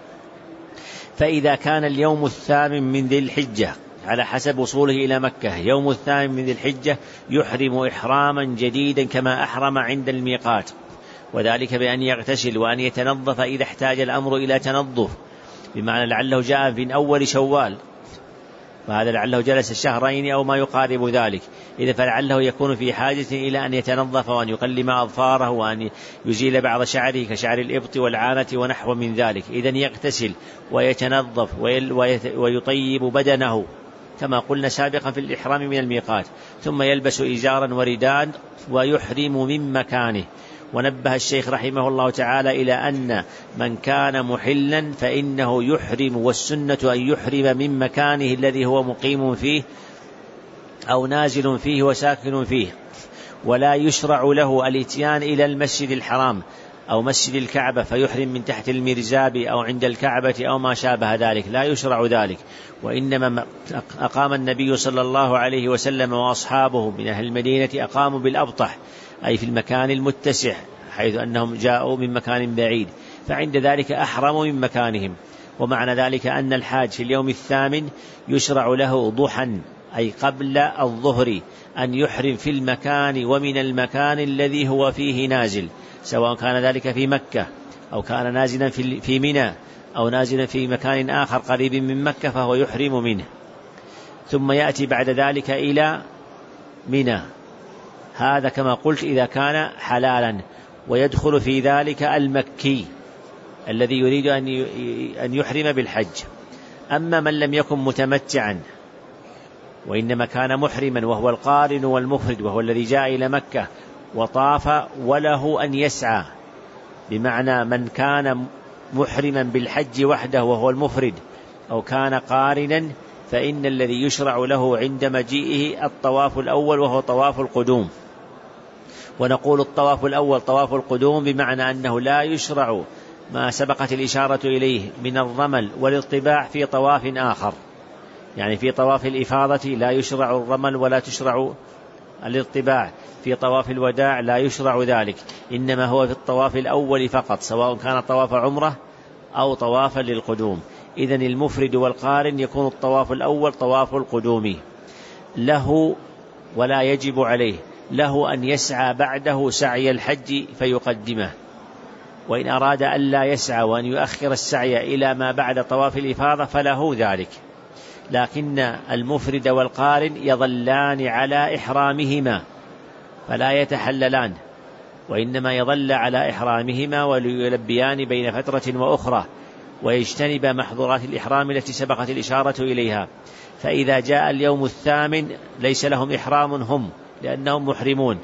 فإذا كان اليوم الثامن من ذي الحجة على حسب وصوله إلى مكة يوم الثامن من ذي الحجة يحرم إحراما جديدا كما أحرم عند الميقات، وذلك بأن يغتسل وأن يتنظف إذا احتاج الأمر إلى تنظف، بمعنى لعله جاء في أول شوال وهذا لعله جلس شهرين أو ما يقارب ذلك، إذا فلعله يكون في حاجة إلى أن يتنظف وأن يقلم أظفاره وأن يزيل بعض شعره كشعر الإبط والعانة ونحو من ذلك، إذن يغتسل ويتنظف ويطيب بدنه كما قلنا سابقا في الإحرام من الميقات، ثم يلبس إزارا وردان ويحرم من مكانه. ونبه الشيخ رحمه الله تعالى إلى أن من كان محلا فإنه يحرم، والسنة أن يحرم من مكانه الذي هو مقيم فيه أو نازل فيه وساكن فيه، ولا يشرع له الاتيان إلى المسجد الحرام أو مسجد الكعبة فيحرم من تحت المرزاب أو عند الكعبة أو ما شابه ذلك، لا يشرع ذلك. وإنما أقام النبي صلى الله عليه وسلم وأصحابه من أهل المدينة أقاموا بالأبطح، أي في المكان المتسع، حيث أنهم جاءوا من مكان بعيد، فعند ذلك أحرموا من مكانهم. ومعنى ذلك أن الحاج في اليوم الثامن يشرع له ضحى، أي قبل الظهر، أن يحرم في المكان ومن المكان الذي هو فيه نازل، سواء كان ذلك في مكة أو كان نازلا في منى أو نازلا في مكان آخر قريب من مكة، فهو يحرم منه. ثم يأتي بعد ذلك إلى منى، هذا كما قلت إذا كان حلالا، ويدخل في ذلك المكي الذي يريد أن يحرم بالحج. أما من لم يكن متمتعا وإنما كان محرما، وهو القارن والمفرد، وهو الذي جاء إلى مكة وطاف وله أن يسعى، بمعنى من كان محرما بالحج وحده وهو المفرد أو كان قارنا، فإن الذي يشرع له عند مجيئه الطواف الأول وهو طواف القدوم. ونقول الطواف الأول طواف القدوم بمعنى أنه لا يشرع ما سبقت الإشارة إليه من الرمل والاطباع في طواف آخر، يعني في طواف الإفاضة لا يشرع الرمل ولا تشرع الاطباع، في طواف الوداع لا يشرع ذلك، إنما هو في الطواف الأول فقط، سواء كان طواف عمرة أو طوافا للقدوم. إذن المفرد والقارن يكون الطواف الأول طواف القدوم له، ولا يجب عليه، له أن يسعى بعده سعي الحج فيقدمه، وإن أراد أن لا يسعى وأن يؤخر السعي إلى ما بعد طواف الإفاضة فله ذلك. لكن المفرد والقارن يظلان على إحرامهما فلا يتحللان، وإنما يظل على إحرامهما وليلبيان بين فترة وأخرى، ويجتنب محظورات الإحرام التي سبقت الإشارة إليها. فإذا جاء اليوم الثامن ليس لهم إحرام هم، لأنهم محرمون،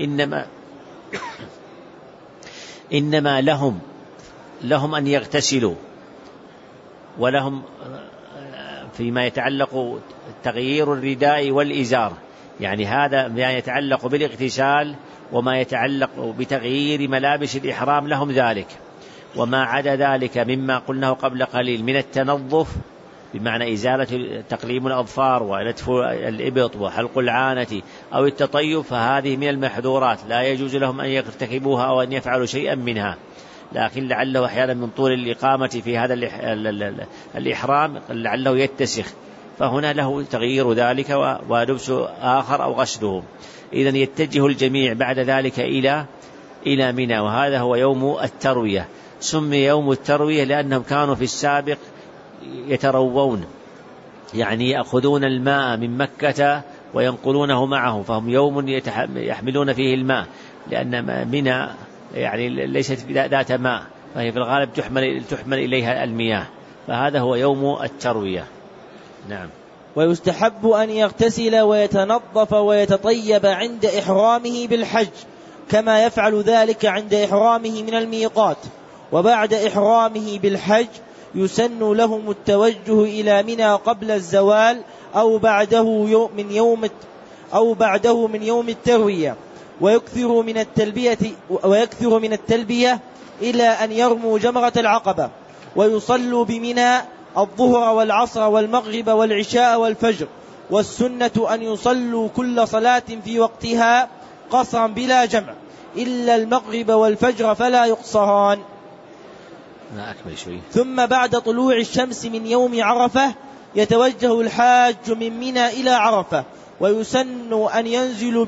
إنما لهم أن يغتسلوا، ولهم فيما يتعلق تغيير الرداء والإزار، يعني هذا ما يتعلق بالاغتسال وما يتعلق بتغيير ملابس الإحرام لهم ذلك. وما عدا ذلك مما قلناه قبل قليل من التنظف، بمعنى إزالة تقليم الأظفار ونتف الإبط وحلق العانة أو التطيب، فهذه من المحظورات لا يجوز لهم أن يرتكبوها أو أن يفعلوا شيئا منها، لكن لعله أحيانا من طول الإقامة في هذا الإحرام لعله يتسخ، فهنا له تغيير ذلك ولبس آخر أو غسله. إذن يتجه الجميع بعد ذلك إلى منى، وهذا هو يوم التروية. سمي يوم التروية لأنهم كانوا في السابق يتروون، يعني يأخذون الماء من مكة وينقلونه معه، فهم يوم يحملون فيه الماء، لأن منى يعني ليست ذات ماء، فهي في الغالب تحمل إليها المياه، فهذا هو يوم التروية. نعم.
ويستحب أن يغتسل ويتنظف ويتطيب عند إحرامه بالحج، كما يفعل ذلك عند إحرامه من الميقات. وبعد إحرامه بالحج يسن لهم التوجه إلى منى قبل الزوال أو بعده من يوم التروية، ويكثر من التلبية إلى أن يرموا جمرة العقبة، ويصلوا بمنى الظهر والعصر والمغرب والعشاء والفجر. والسنة أن يصلوا كل صلاة في وقتها قصرا بلا جمع، إلا المغرب والفجر فلا يقصران. ثم بعد طلوع الشمس من يوم عرفة يتوجه الحاج من منى إلى عرفة، ويسن أن ينزل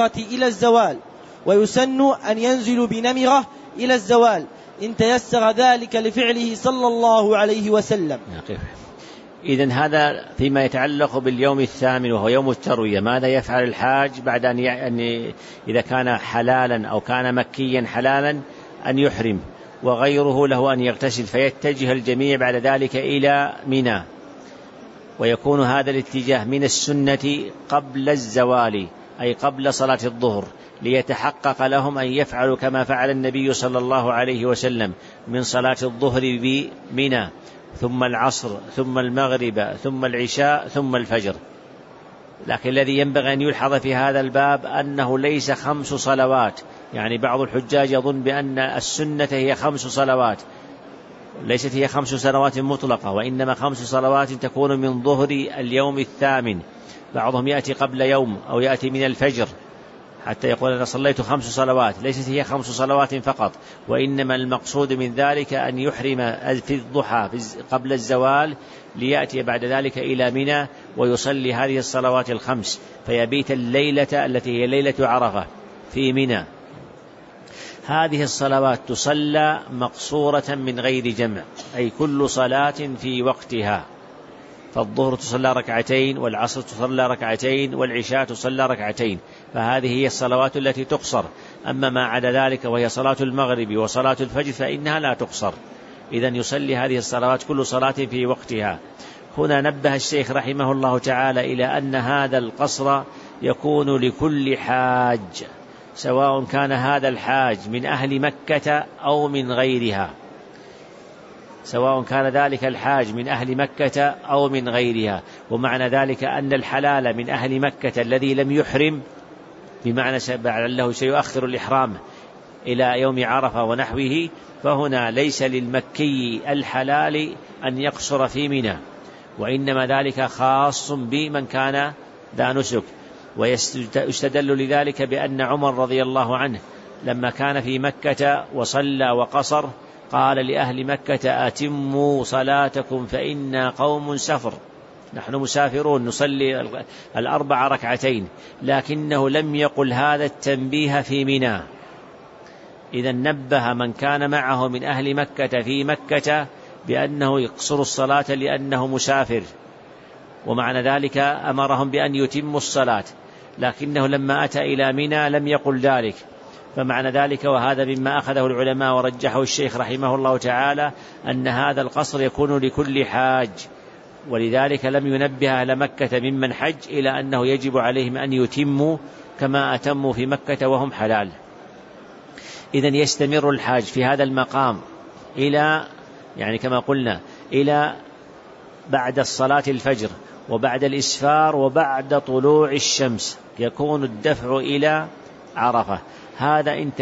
بنمرة إلى الزوال إن تيسر ذلك لفعله صلى الله عليه وسلم.
إذن هذا فيما يتعلق باليوم الثامن وهو يوم التروية. ماذا يفعل الحاج بعد أن إذا كان حلالا أو كان مكيا حلالا أن يحرم، وغيره له أن يغتسل، فيتجه الجميع بعد ذلك إلى منى، ويكون هذا الاتجاه من السنة قبل الزوال، أي قبل صلاة الظهر، ليتحقق لهم أن يفعلوا كما فعل النبي صلى الله عليه وسلم من صلاة الظهر بمنى، ثم العصر ثم المغرب ثم العشاء ثم الفجر. لكن الذي ينبغي أن يلحظ في هذا الباب أنه ليس 5 صلوات، يعني بعض الحجاج يظن بأن السنة هي 5 صلوات، ليست هي 5 صلوات مطلقة، وإنما 5 صلوات تكون من ظهر اليوم الثامن، بعضهم يأتي قبل يوم أو يأتي من الفجر حتى يقول أنا صليت 5 صلوات، ليست هي 5 صلوات فقط، وإنما المقصود من ذلك أن يحرم في الضحى قبل الزوال ليأتي بعد ذلك إلى منى ويصلي هذه الصلوات ال5، فيبيت الليلة التي هي ليلة عرفة في منى. هذه الصلوات تصلى مقصورة من غير جمع، أي كل صلاة في وقتها، فالظهر تصلى 2 والعصر تصلى 2 والعشاء تصلى 2، فهذه هي الصلوات التي تقصر. أما ما عدا ذلك وهي صلاة المغرب وصلاة الفجر فإنها لا تقصر. إذن يصلي هذه الصلوات كل صلاة في وقتها. هنا نبه الشيخ رحمه الله تعالى إلى أن هذا القصر يكون لكل حاج، سواء كان هذا الحاج من أهل مكة أو من غيرها، سواء كان ذلك الحاج من أهل مكة أو من غيرها. ومعنى ذلك أن الحلال من أهل مكة الذي لم يحرم، بمعنى لعله سيؤخر الإحرام إلى يوم عرفة ونحوه، فهنا ليس للمكي الحلال أن يقصر في منى، وإنما ذلك خاص بمن كان ذا نسك. ويستدل لذلك بأن عمر رضي الله عنه لما كان في مكة وصلى وقصر قال لأهل مكة أتموا صلاتكم فإنا قوم سفر، نحن مسافرون نصلي 4 ركعتين، لكنه لم يقل هذا التنبيه في منى. إذا نبه من كان معه من أهل مكة في مكة بأنه يقصر الصلاة لأنه مسافر، ومعنى ذلك أمرهم بأن يتموا الصلاة، لكنه لما أتى إلى منى لم يقل ذلك. فمعنى ذلك، وهذا مما أخذه العلماء ورجحه الشيخ رحمه الله تعالى، أن هذا القصر يكون لكل حاج، ولذلك لم ينبه أهل مكة ممن حج إلى أنه يجب عليهم أن يتموا كما أتموا في مكة وهم حلال. إذن يستمر الحاج في هذا المقام إلى، يعني كما قلنا، إلى بعد الصلاة الفجر وبعد الإسفار وبعد طلوع الشمس يكون الدفع إلى عرفة. هذا إن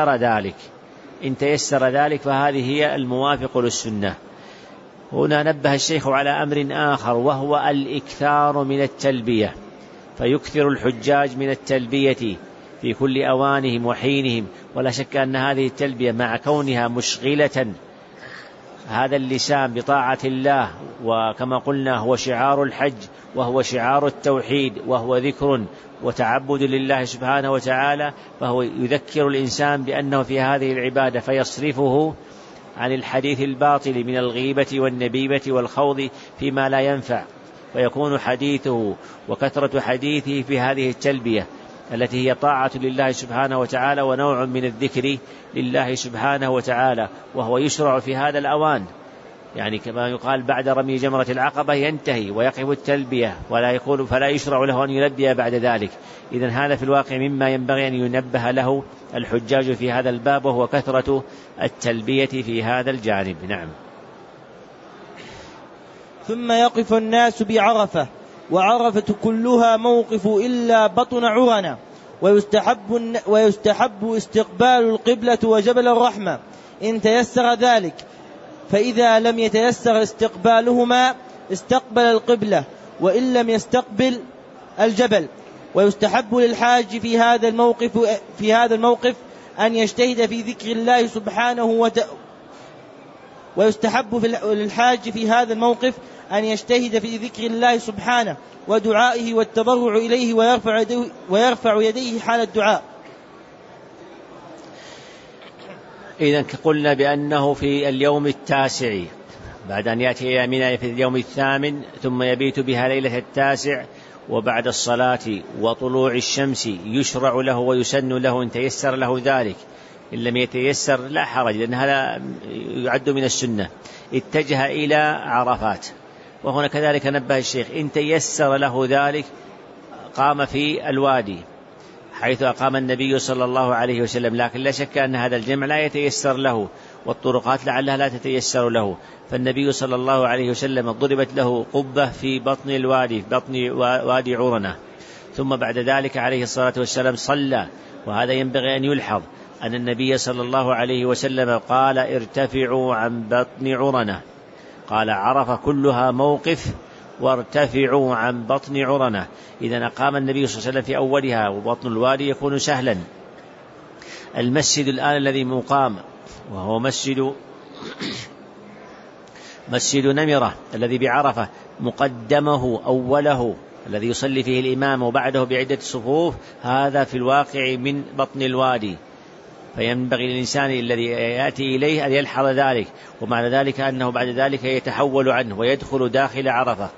تيسر ذلك فهذه هي الموافق للسنة. هنا نبه الشيخ على أمر آخر، وهو الإكثار من التلبية، فيكثر الحجاج من التلبية في كل أوانهم وحينهم. ولا شك أن هذه التلبية مع كونها مشغلة هذا اللسان بطاعة الله، وكما قلنا هو شعار الحج وهو شعار التوحيد وهو ذكر وتعبد لله سبحانه وتعالى، فهو يذكر الإنسان بأنه في هذه العبادة، فيصرفه عن الحديث الباطل من الغيبة والنبيبة والخوض فيما لا ينفع، فيكون حديثه وكثرة حديثه في هذه التلبية التي هي طاعة لله سبحانه وتعالى ونوع من الذكر لله سبحانه وتعالى، وهو يشرع في هذا الأوان، يعني كما يقال بعد رمي جمرة العقبة ينتهي ويقف التلبية فلا يشرع له أن يلبي بعد ذلك. إذن هذا في الواقع مما ينبغي أن ينبه له الحجاج في هذا الباب، وهو كثرة التلبية في هذا الجانب. نعم.
ثم يقف الناس بعرفة، وعرفة كلها موقف إلا بطن عرنة، ويستحب استقبال القبلة وجبل الرحمة إن تيسر ذلك، فإذا لم يتيسر استقبالهما استقبل القبلة وإن لم يستقبل الجبل. ويستحب للحاج في هذا الموقف أن يجتهد في ذكر الله سبحانه ودعائه والتضرع إليه ويرفع يديه حال الدعاء.
إذن قلنا بأنه في اليوم التاسع بعد أن يأتي إلى منى في اليوم الثامن، ثم يبيت بها ليلة التاسع، وبعد الصلاة وطلوع الشمس يشرع له ويسن له إن تيسر له ذلك. إن لم يتيسر لا حرج، لأن هذا يعد من السنة. اتجه إلى عرفات، وهنا كذلك نبه الشيخ إن تيسر له ذلك قام في الوادي حيث أقام النبي صلى الله عليه وسلم، لكن لا شك أن هذا الجمع لا يتيسر له، والطرقات لعلها لا تتيسر له. فالنبي صلى الله عليه وسلم ضربت له قبة في بطن الوادي، في بطن وادي عرنة، ثم بعد ذلك عليه الصلاة والسلام صلى. وهذا ينبغي أن يلحظ أن النبي صلى الله عليه وسلم قال ارتفعوا عن بطن عرنة، قال عرفة كلها موقف وارتفعوا عن بطن عرنة. إذا أقام النبي صلى الله عليه وسلم في أولها وبطن الوادي يكون سهلا. المسجد الآن الذي مقام وهو مسجد نمرة الذي بعرفة، مقدمه أوله الذي يصلي فيه الإمام وبعده بعدة صفوف، هذا في الواقع من بطن الوادي، فينبغي للإنسان الذي يأتي إليه أن يلحظ ذلك. ومعنى ذلك أنه بعد ذلك يتحول عنه ويدخل داخل عرفة.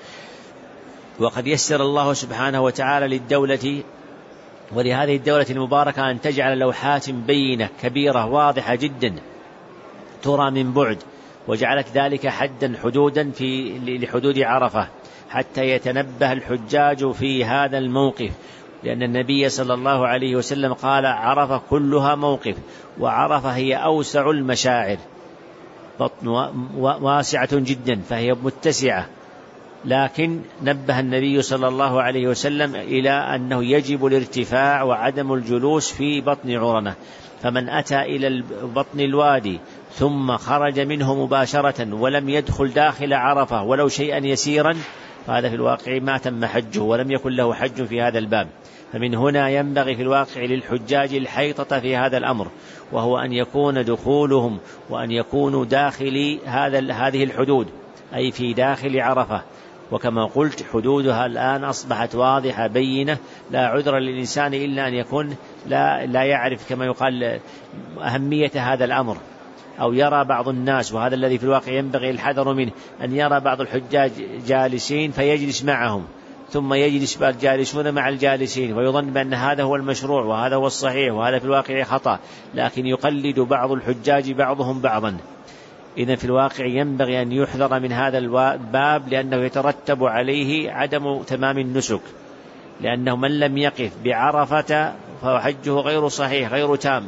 وقد يسر الله سبحانه وتعالى للدولة ولهذه الدولة المباركة أن تجعل لوحات بينة كبيرة واضحة جدا ترى من بعد، وجعلت ذلك حدا حدودا لحدود عرفة حتى يتنبه الحجاج في هذا الموقف، لأن النبي صلى الله عليه وسلم قال عرفة كلها موقف، وعرفة هي أوسع المشاعر، بطن واسعة جدا فهي متسعة، لكن نبه النبي صلى الله عليه وسلم إلى أنه يجب الارتفاع وعدم الجلوس في بطن عرنة. فمن أتى إلى بطن الوادي ثم خرج منه مباشرة ولم يدخل داخل عرفة ولو شيئا يسيرا، فهذا في الواقع ما تم حجه ولم يكن له حج في هذا الباب. فمن هنا ينبغي في الواقع للحجاج الحيطة في هذا الأمر، وهو أن يكون دخولهم وأن يكونوا داخل هذه الحدود، أي في داخل عرفة. وكما قلت حدودها الآن أصبحت واضحة بينة، لا عذر للإنسان إلا أن يكون لا يعرف كما يقال أهمية هذا الأمر، أو يرى بعض الناس، وهذا الذي في الواقع ينبغي الحذر منه، أن يرى بعض الحجاج جالسين فيجلس معهم، ثم يجلس الجالسون مع الجالسين ويظن بأن هذا هو المشروع وهذا هو الصحيح، وهذا في الواقع خطأ، لكن يقلد بعض الحجاج بعضهم بعضا. إذن في الواقع ينبغي أن يحذر من هذا الباب، لأنه يترتب عليه عدم تمام النسك، لأنه من لم يقف بعرفة فحجه غير صحيح غير تام.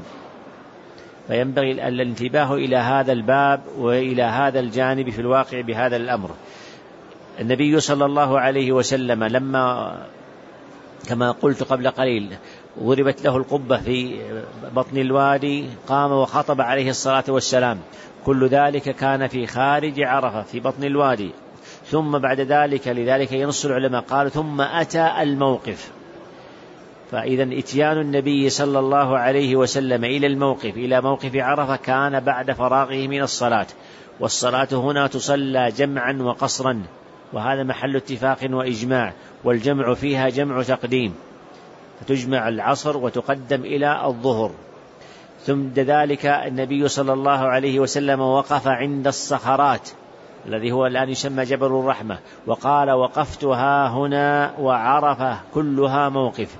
فينبغي الانتباه إلى هذا الباب وإلى هذا الجانب في الواقع بهذا الأمر. النبي صلى الله عليه وسلم لما كما قلت قبل قليل ضربت له القبة في بطن الوادي قام وخطب عليه الصلاة والسلام، كل ذلك كان في خارج عرفة في بطن الوادي. ثم بعد ذلك لذلك ينص العلماء قال ثم أتى الموقف. فإذا إتيان النبي صلى الله عليه وسلم إلى موقف عرفة كان بعد فراغه من الصلاة، والصلاة هنا تصلى جمعا وقصرا، وهذا محل اتفاق وإجماع، والجمع فيها جمع تقديم، فتجمع العصر وتقدم إلى الظهر. ثم ذلك النبي صلى الله عليه وسلم وقف عند الصخرات الذي هو الآن يسمى جبل الرحمة، وقال وقفتها هنا وعرفة كلها موقف،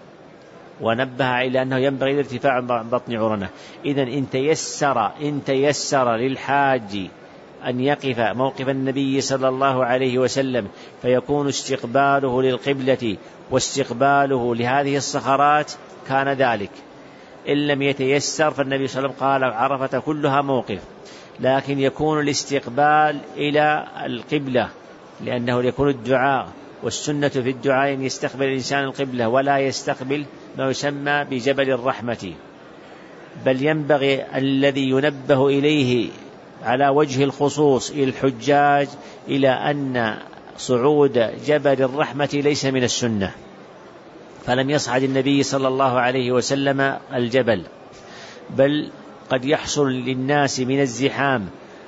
ونبه إلى أنه ينبغي الارتفاع عن بطن عرنة. إذن إن تيسر للحاج أن يقف موقف النبي صلى الله عليه وسلم فيكون استقباله للقبلة واستقباله لهذه الصخرات كان ذلك. إن لم يتيسر فالنبي صلى الله عليه وسلم قال عرفة كلها موقف، لكن يكون الاستقبال إلى القبلة، لأنه يكون الدعاء، والسنة في الدعاء أن يستقبل الإنسان القبلة ولا يستقبل ما يسمى بجبل الرحمة. بل ينبغي الذي ينبه إليه على وجه الخصوص إلى الحجاج إلى أن صعود جبل الرحمة ليس من السنة، فلم يصعد النبي صلى الله عليه وسلم الجبل، بل قد يحصل للناس من الزحام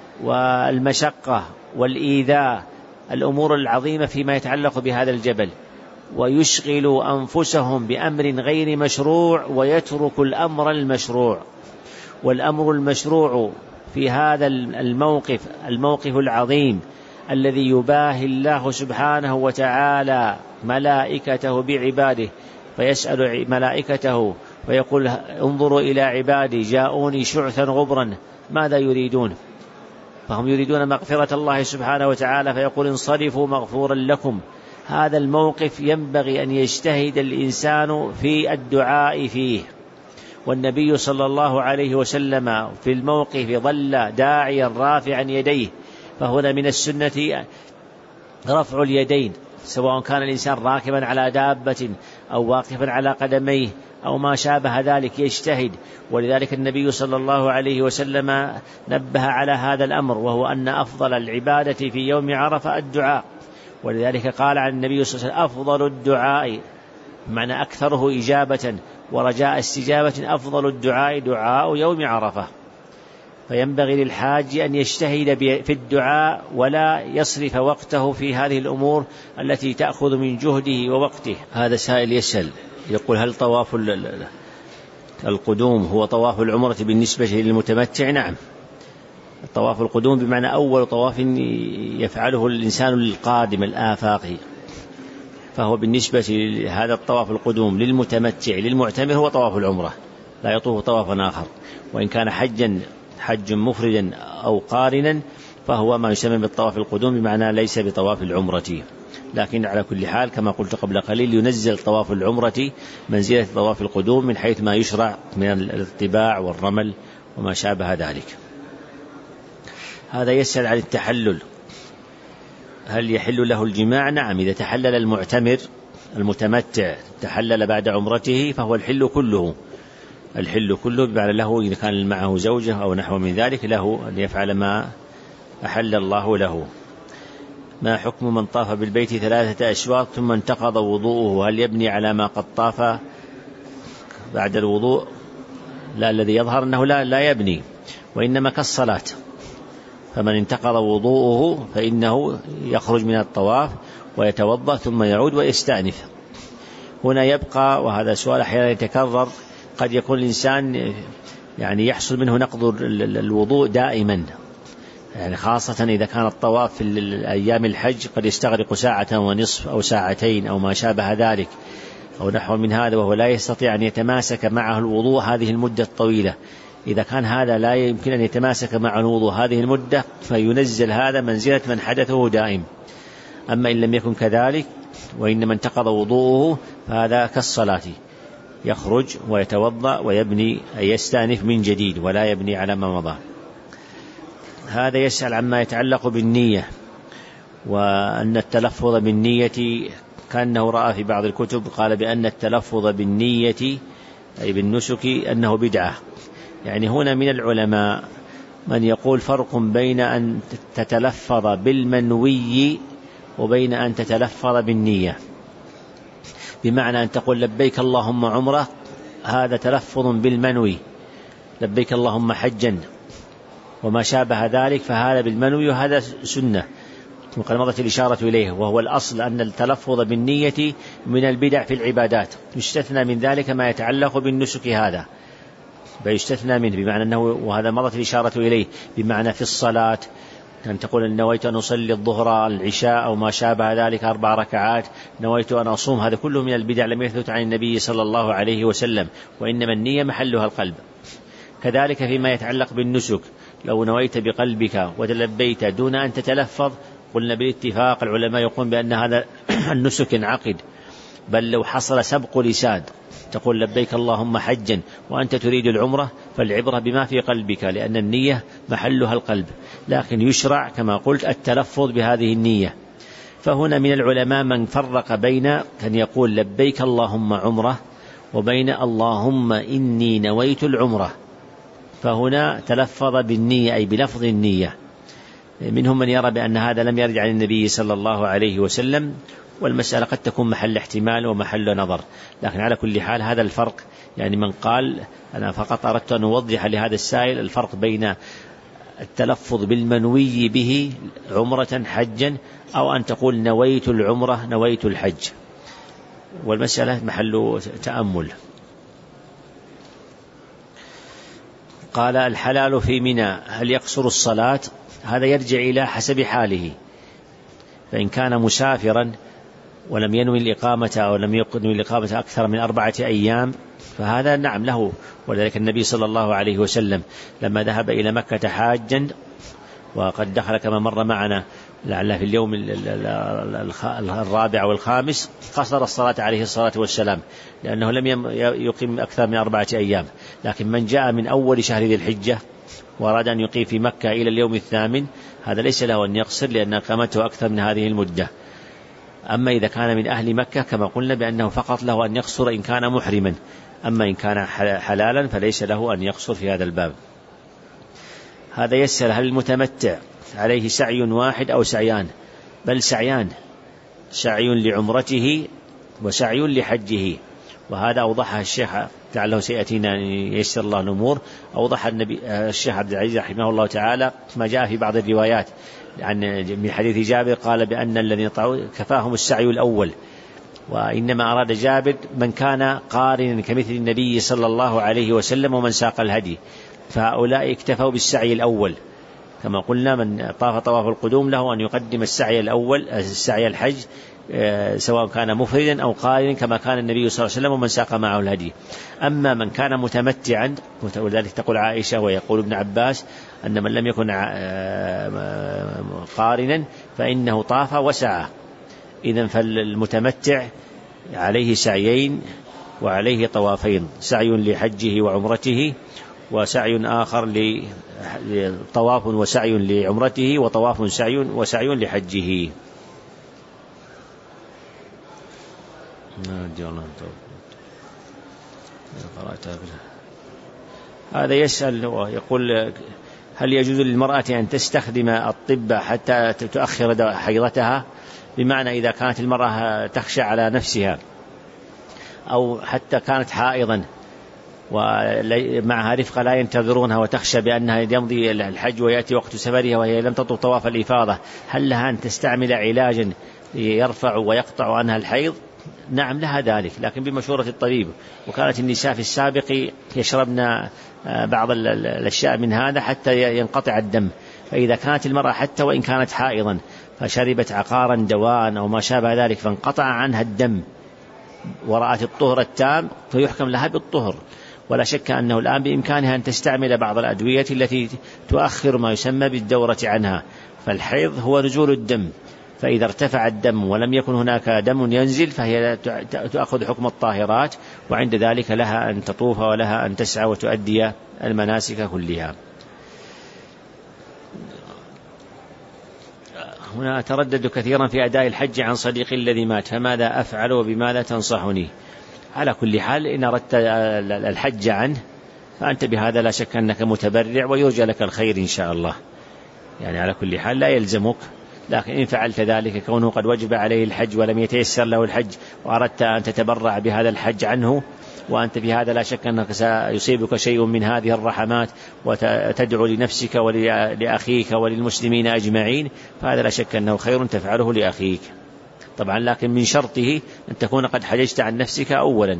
والمشقة والإيذاء الأمور العظيمة فيما يتعلق بهذا الجبل، ويشغل أنفسهم بأمر غير مشروع ويترك الأمر المشروع. والأمر المشروع في هذا الموقف العظيم الذي يباهي الله سبحانه وتعالى ملائكته بعباده، فيسأل ملائكته ويقول انظروا إلى عبادي جاءوني شعثا غبرا ماذا يريدون؟ فهم يريدون مغفرة الله سبحانه وتعالى، فيقول انصرفوا مغفورا لكم. هذا الموقف ينبغي أن يجتهد الإنسان في الدعاء فيه، والنبي صلى الله عليه وسلم في الموقف ظل داعيا رافعا يديه، فهنا من السنة رفع اليدين سواء كان الإنسان راكبا على دابة أو واقفا على قدميه أو ما شابه ذلك يجتهد. ولذلك النبي صلى الله عليه وسلم نبه على هذا الأمر، وهو أن أفضل العبادة في يوم عرفة الدعاء. ولذلك قال عن النبي صلى الله عليه وسلم أفضل الدعاء، معنى أكثره إجابة ورجاء استجابة، أفضل الدعاء دعاء يوم عرفة. فينبغي للحاج أن يجتهد في الدعاء ولا يصرف وقته في هذه الأمور التي تأخذ من جهده ووقته. هذا سائل يسأل يقول: هل طواف القدوم هو طواف العمرة بالنسبة للمتمتع؟ نعم، طواف القدوم بمعنى أول طواف يفعله الإنسان للقادم الآفاقي، فهو بالنسبة لهذا الطواف القدوم للمتمتع للمعتمر هو طواف العمرة، لا يطوف طوافا آخر. وإن كان حج مفردا أو قارنا فهو ما يسمى بالطواف القدوم، بمعنى ليس بطواف العمرة. لكن على كل حال كما قلت قبل قليل ينزل طواف العمرة منزلة طواف القدوم من حيث ما يشرع من الاتباع والرمل وما شابه ذلك. هذا يسأل عن التحلل، هل يحل له الجماع؟ نعم، إذا تحلل المعتمر المتمتع تحلل بعد عمرته فهو الحل كله، الحل كله بمعنى له إذا كان معه زوجة أو نحو من ذلك له أن يفعل ما أحل الله له. ما حكم من طاف بالبيت 3 أشواط ثم انتقض وضوءه، هل يبني على ما قد طاف بعد الوضوء؟ لا، الذي يظهر أنه لا يبني، وإنما كالصلاة، فمن انتقض وضوءه فإنه يخرج من الطواف ويتوضأ ثم يعود ويستأنف. هنا يبقى، وهذا سؤال أحيانا يتكرر، قد يكون الإنسان يعني يحصل منه نقض الوضوء دائما، يعني خاصة إذا كان الطواف في أيام الحج قد يستغرق 1.5 ساعة أو 2 ساعات أو ما شابه ذلك أو نحو من هذا، وهو لا يستطيع أن يتماسك معه الوضوء هذه المدة الطويلة. إذا كان هذا لا يمكن أن يتماسك مع الوضوء هذه المدة فينزل هذا منزلة من حدثه دائم. أما إن لم يكن كذلك وإنما انتقض وضوءه فهذا كالصلاة، يخرج ويتوضأ ويبني أي يستأنف من جديد ولا يبني على ما مضى. هذا يسأل عما يتعلق بالنية، وأن التلفظ بالنية كأنه رأى في بعض الكتب قال بأن التلفظ بالنية أي بالنسك أنه بدعة. يعني هنا من العلماء من يقول فرق بين أن تتلفظ بالمنوي وبين أن تتلفظ بالنية، بمعنى أن تقول لبيك اللهم عمرة، هذا تلفظ بالمنوي، لبيك اللهم حجا وما شابه ذلك، فهذا بالمنوي وهذا سنة وقد مضت الإشارة إليه. وهو الأصل أن التلفظ بالنية من البدع في العبادات، يستثنى من ذلك ما يتعلق بالنسك، هذا بيستثنى منه، بمعنى أنه وهذا مضت الإشارة إليه، بمعنى في الصلاة أن تقول أن نويت أن أصلي الظهر العشاء أو ما شابه ذلك 4 ركعات، نويت أن أصوم، هذا كله من البدع لم يثبت عن النبي صلى الله عليه وسلم، وإنما النية محلها القلب. كذلك فيما يتعلق بالنسك، لو نويت بقلبك وتلبيت دون أن تتلفظ قلنا بالاتفاق العلماء يقولون بأن هذا النسك انعقد، بل لو حصل سبق لسان تقول لبيك اللهم حجا وأنت تريد العمرة فالعبرة بما في قلبك، لأن النية محلها القلب، لكن يشرع كما قلت التلفظ بهذه النية. فهنا من العلماء من فرق بين أن يقول لبيك اللهم عمرة وبين اللهم إني نويت العمرة، فهنا تلفظ بالنية أي بلفظ النية. منهم من يرى بأن هذا لم يرد عن النبي صلى الله عليه وسلم، والمسألة قد تكون محل احتمال ومحل نظر، لكن على كل حال هذا الفرق. يعني من قال أنا فقط أردت أن أوضح لهذا السائل الفرق بين التلفظ بالمنوي به عمرة حجا أو أن تقول نويت العمرة نويت الحج، والمسألة محل تأمل. قال الحلال في منى هل يقصر الصلاة؟ هذا يرجع إلى حسب حاله، فإن كان مسافرا ولم ينوي الإقامة أو لم ينوي الإقامة أكثر من 4 أيام فهذا نعم له. ولذلك النبي صلى الله عليه وسلم لما ذهب إلى مكة حاجا وقد دخل كما مر معنا لعله في اليوم 4 والخامس قصر الصلاة عليه الصلاة والسلام، لأنه لم يقيم أكثر من 4 أيام. لكن من جاء من أول شهر ذي الحجة وأراد أن يقيم في مكة إلى اليوم 8 هذا ليس له أن يقصر، لأن إقامته أكثر من هذه المدة. أما إذا كان من أهل مكة كما قلنا بأنه فقط له أن يقصر إن كان محرما، أما إن كان حلالا فليس له أن يقصر في هذا الباب. هذا يسأل هل المتمتع عليه سعي واحد أو سعيان؟ بل سعيان، سعي لعمرته وسعي لحجه، وهذا أوضحها الشيخ لعله سيأتينا ييسر الله الأمور. أوضح الشيخ عبد العزيز رحمه الله تعالى ما جاء في بعض الروايات من حديث جابر قال بأن الذين طعوا كفاهم السعي الأول، وإنما أراد جابر من كان قارنا كمثل النبي صلى الله عليه وسلم ومن ساق الهدي، فهؤلاء اكتفوا بالسعي الأول. كما قلنا من طاف طواف القدوم له أن يقدم السعي الأول السعي الحج سواء كان مفردا أو قارنا كما كان النبي صلى الله عليه وسلم ومن ساق معه الهدي. أما من كان متمتعا، ولذلك تقول عائشة ويقول ابن عباس أن من لم يكن قارنا فإنه طاف وسعى. إذن فالمتمتع عليه سعيين وعليه طوافين، سعي لحجه وعمرته، وسعي آخر طواف وسعي لعمرته، وطواف وسعي لحجه. هذا يسأل ويقول هل يجوز للمرأة أن تستخدم الطب حتى تؤخر حيضتها؟ بمعنى إذا كانت المرأة تخشى على نفسها أو حتى كانت حائضا ومعها رفقة لا ينتظرونها وتخشى بأنها يمضي الحج ويأتي وقت سفرها وهي لم تطوف طواف الإفاضة، هل لها أن تستعمل علاجا يرفع ويقطع عنها الحيض؟ نعم لها ذلك، لكن بمشورة الطبيب. وكانت النساء في السابق يشربن بعض الأشياء من هذا حتى ينقطع الدم، فإذا كانت المرأة حتى وإن كانت حائضا فشربت عقارا دواء أو ما شابه ذلك فانقطع عنها الدم ورأت الطهر التام فيحكم لها بالطهر. ولا شك أنه الآن بإمكانها أن تستعمل بعض الأدوية التي تؤخر ما يسمى بالدورة عنها. فالحيض هو نزول الدم، فإذا ارتفع الدم ولم يكن هناك دم ينزل فهي تأخذ حكم الطاهرات، وعند ذلك لها أن تطوف ولها أن تسعى وتؤدي المناسك كلها. هنا أتردد كثيرا في أداء الحج عن صديقي الذي مات، فماذا أفعل وبماذا تنصحني؟ على كل حال إن أردت الحج عنه فأنت بهذا لا شك أنك متبرع ويرجى لك الخير إن شاء الله، يعني على كل حال لا يلزمك، لكن إن فعلت ذلك كونه قد وجب عليه الحج ولم يتيسر له الحج وأردت أن تتبرع بهذا الحج عنه، وأنت بهذا لا شك أنك سيصيبك شيء من هذه الرحمات وتدعو لنفسك ولأخيك وللمسلمين أجمعين، فهذا لا شك أنه خير تفعله لأخيك طبعا، لكن من شرطه أن تكون قد حججت عن نفسك أولا.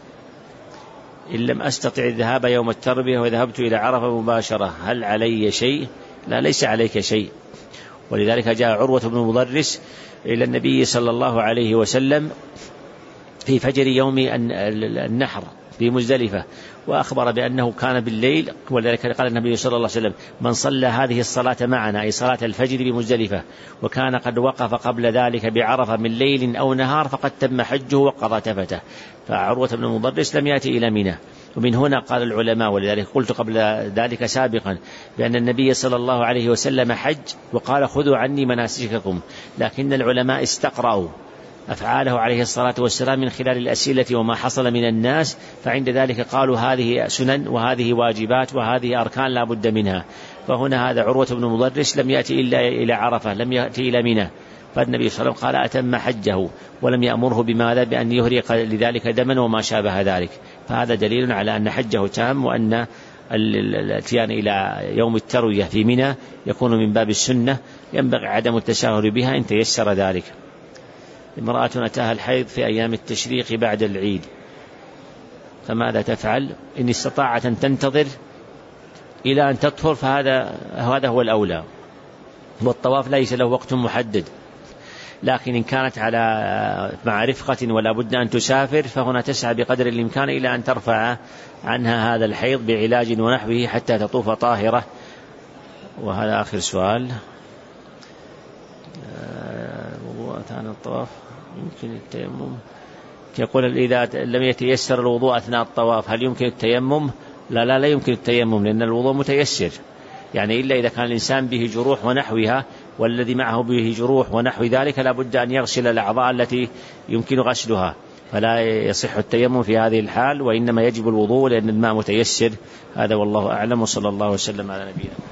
إن لم أستطع الذهاب يوم التربية وذهبت إلى عرفة مباشرة هل علي شيء؟ لا، ليس عليك شيء. ولذلك جاء عروة بن مضرس إلى النبي صلى الله عليه وسلم في فجر يوم النحر في مزدلفة وأخبر بأنه كان بالليل، ولذلك قال النبي صلى الله عليه وسلم من صلى هذه الصلاة معنا أي صلاة الفجر بمزدلفة وكان قد وقف قبل ذلك بعرفة من ليل أو نهار فقد تم حجه وقضى تفته. فعروة بن مضرس لم يأتي إلى منى، ومن هنا قال العلماء، ولذلك قلت قبل ذلك سابقا بأن النبي صلى الله عليه وسلم حج وقال خذوا عني مناسككم، لكن العلماء استقرأوا أفعاله عليه الصلاة والسلام من خلال الأسئلة وما حصل من الناس، فعند ذلك قالوا هذه سنن وهذه واجبات وهذه أركان لا بد منها. فهنا هذا عروة بن مضرس لم يأتي إلا إلى عرفة، لم يأتي إلى منى، فالنبي صلى الله عليه وسلم قال أتم حجه ولم يأمره بماذا بأن يهرق لذلك دما وما شابه ذلك، فهذا دليل على أن حجه تام، وأن الاتيان إلى يوم التروية في منى يكون من باب السنة، ينبغي عدم التساهل بها إن تيسر ذلك. امرأة أتاها الحيض في أيام التشريق بعد العيد فماذا تفعل؟ إن استطاعت أن تنتظر إلى أن تطهر فهذا هو الأولى، والطواف ليس له وقت محدد، لكن إن كانت مع رفقة ولا بد أن تسافر فهنا تسعى بقدر الإمكان إلى أن ترفع عنها هذا الحيض بعلاج ونحوه حتى تطوف طاهرة. وهذا آخر سؤال. عن الطواف يمكن التيمم، يقول إذا لم يتيسر الوضوء أثناء الطواف هل يمكن التيمم؟ لا يمكن التيمم، لأن الوضوء متيسر، يعني إلا إذا كان الإنسان به جروح ونحوها والذي معه به جروح ونحو ذلك لا بد أن يغسل الأعضاء التي يمكن غسلها، فلا يصح التيمم في هذه الحال، وإنما يجب الوضوء لأن الماء متيسر. هذا والله أعلم، وصلى الله وسلم على نبينا.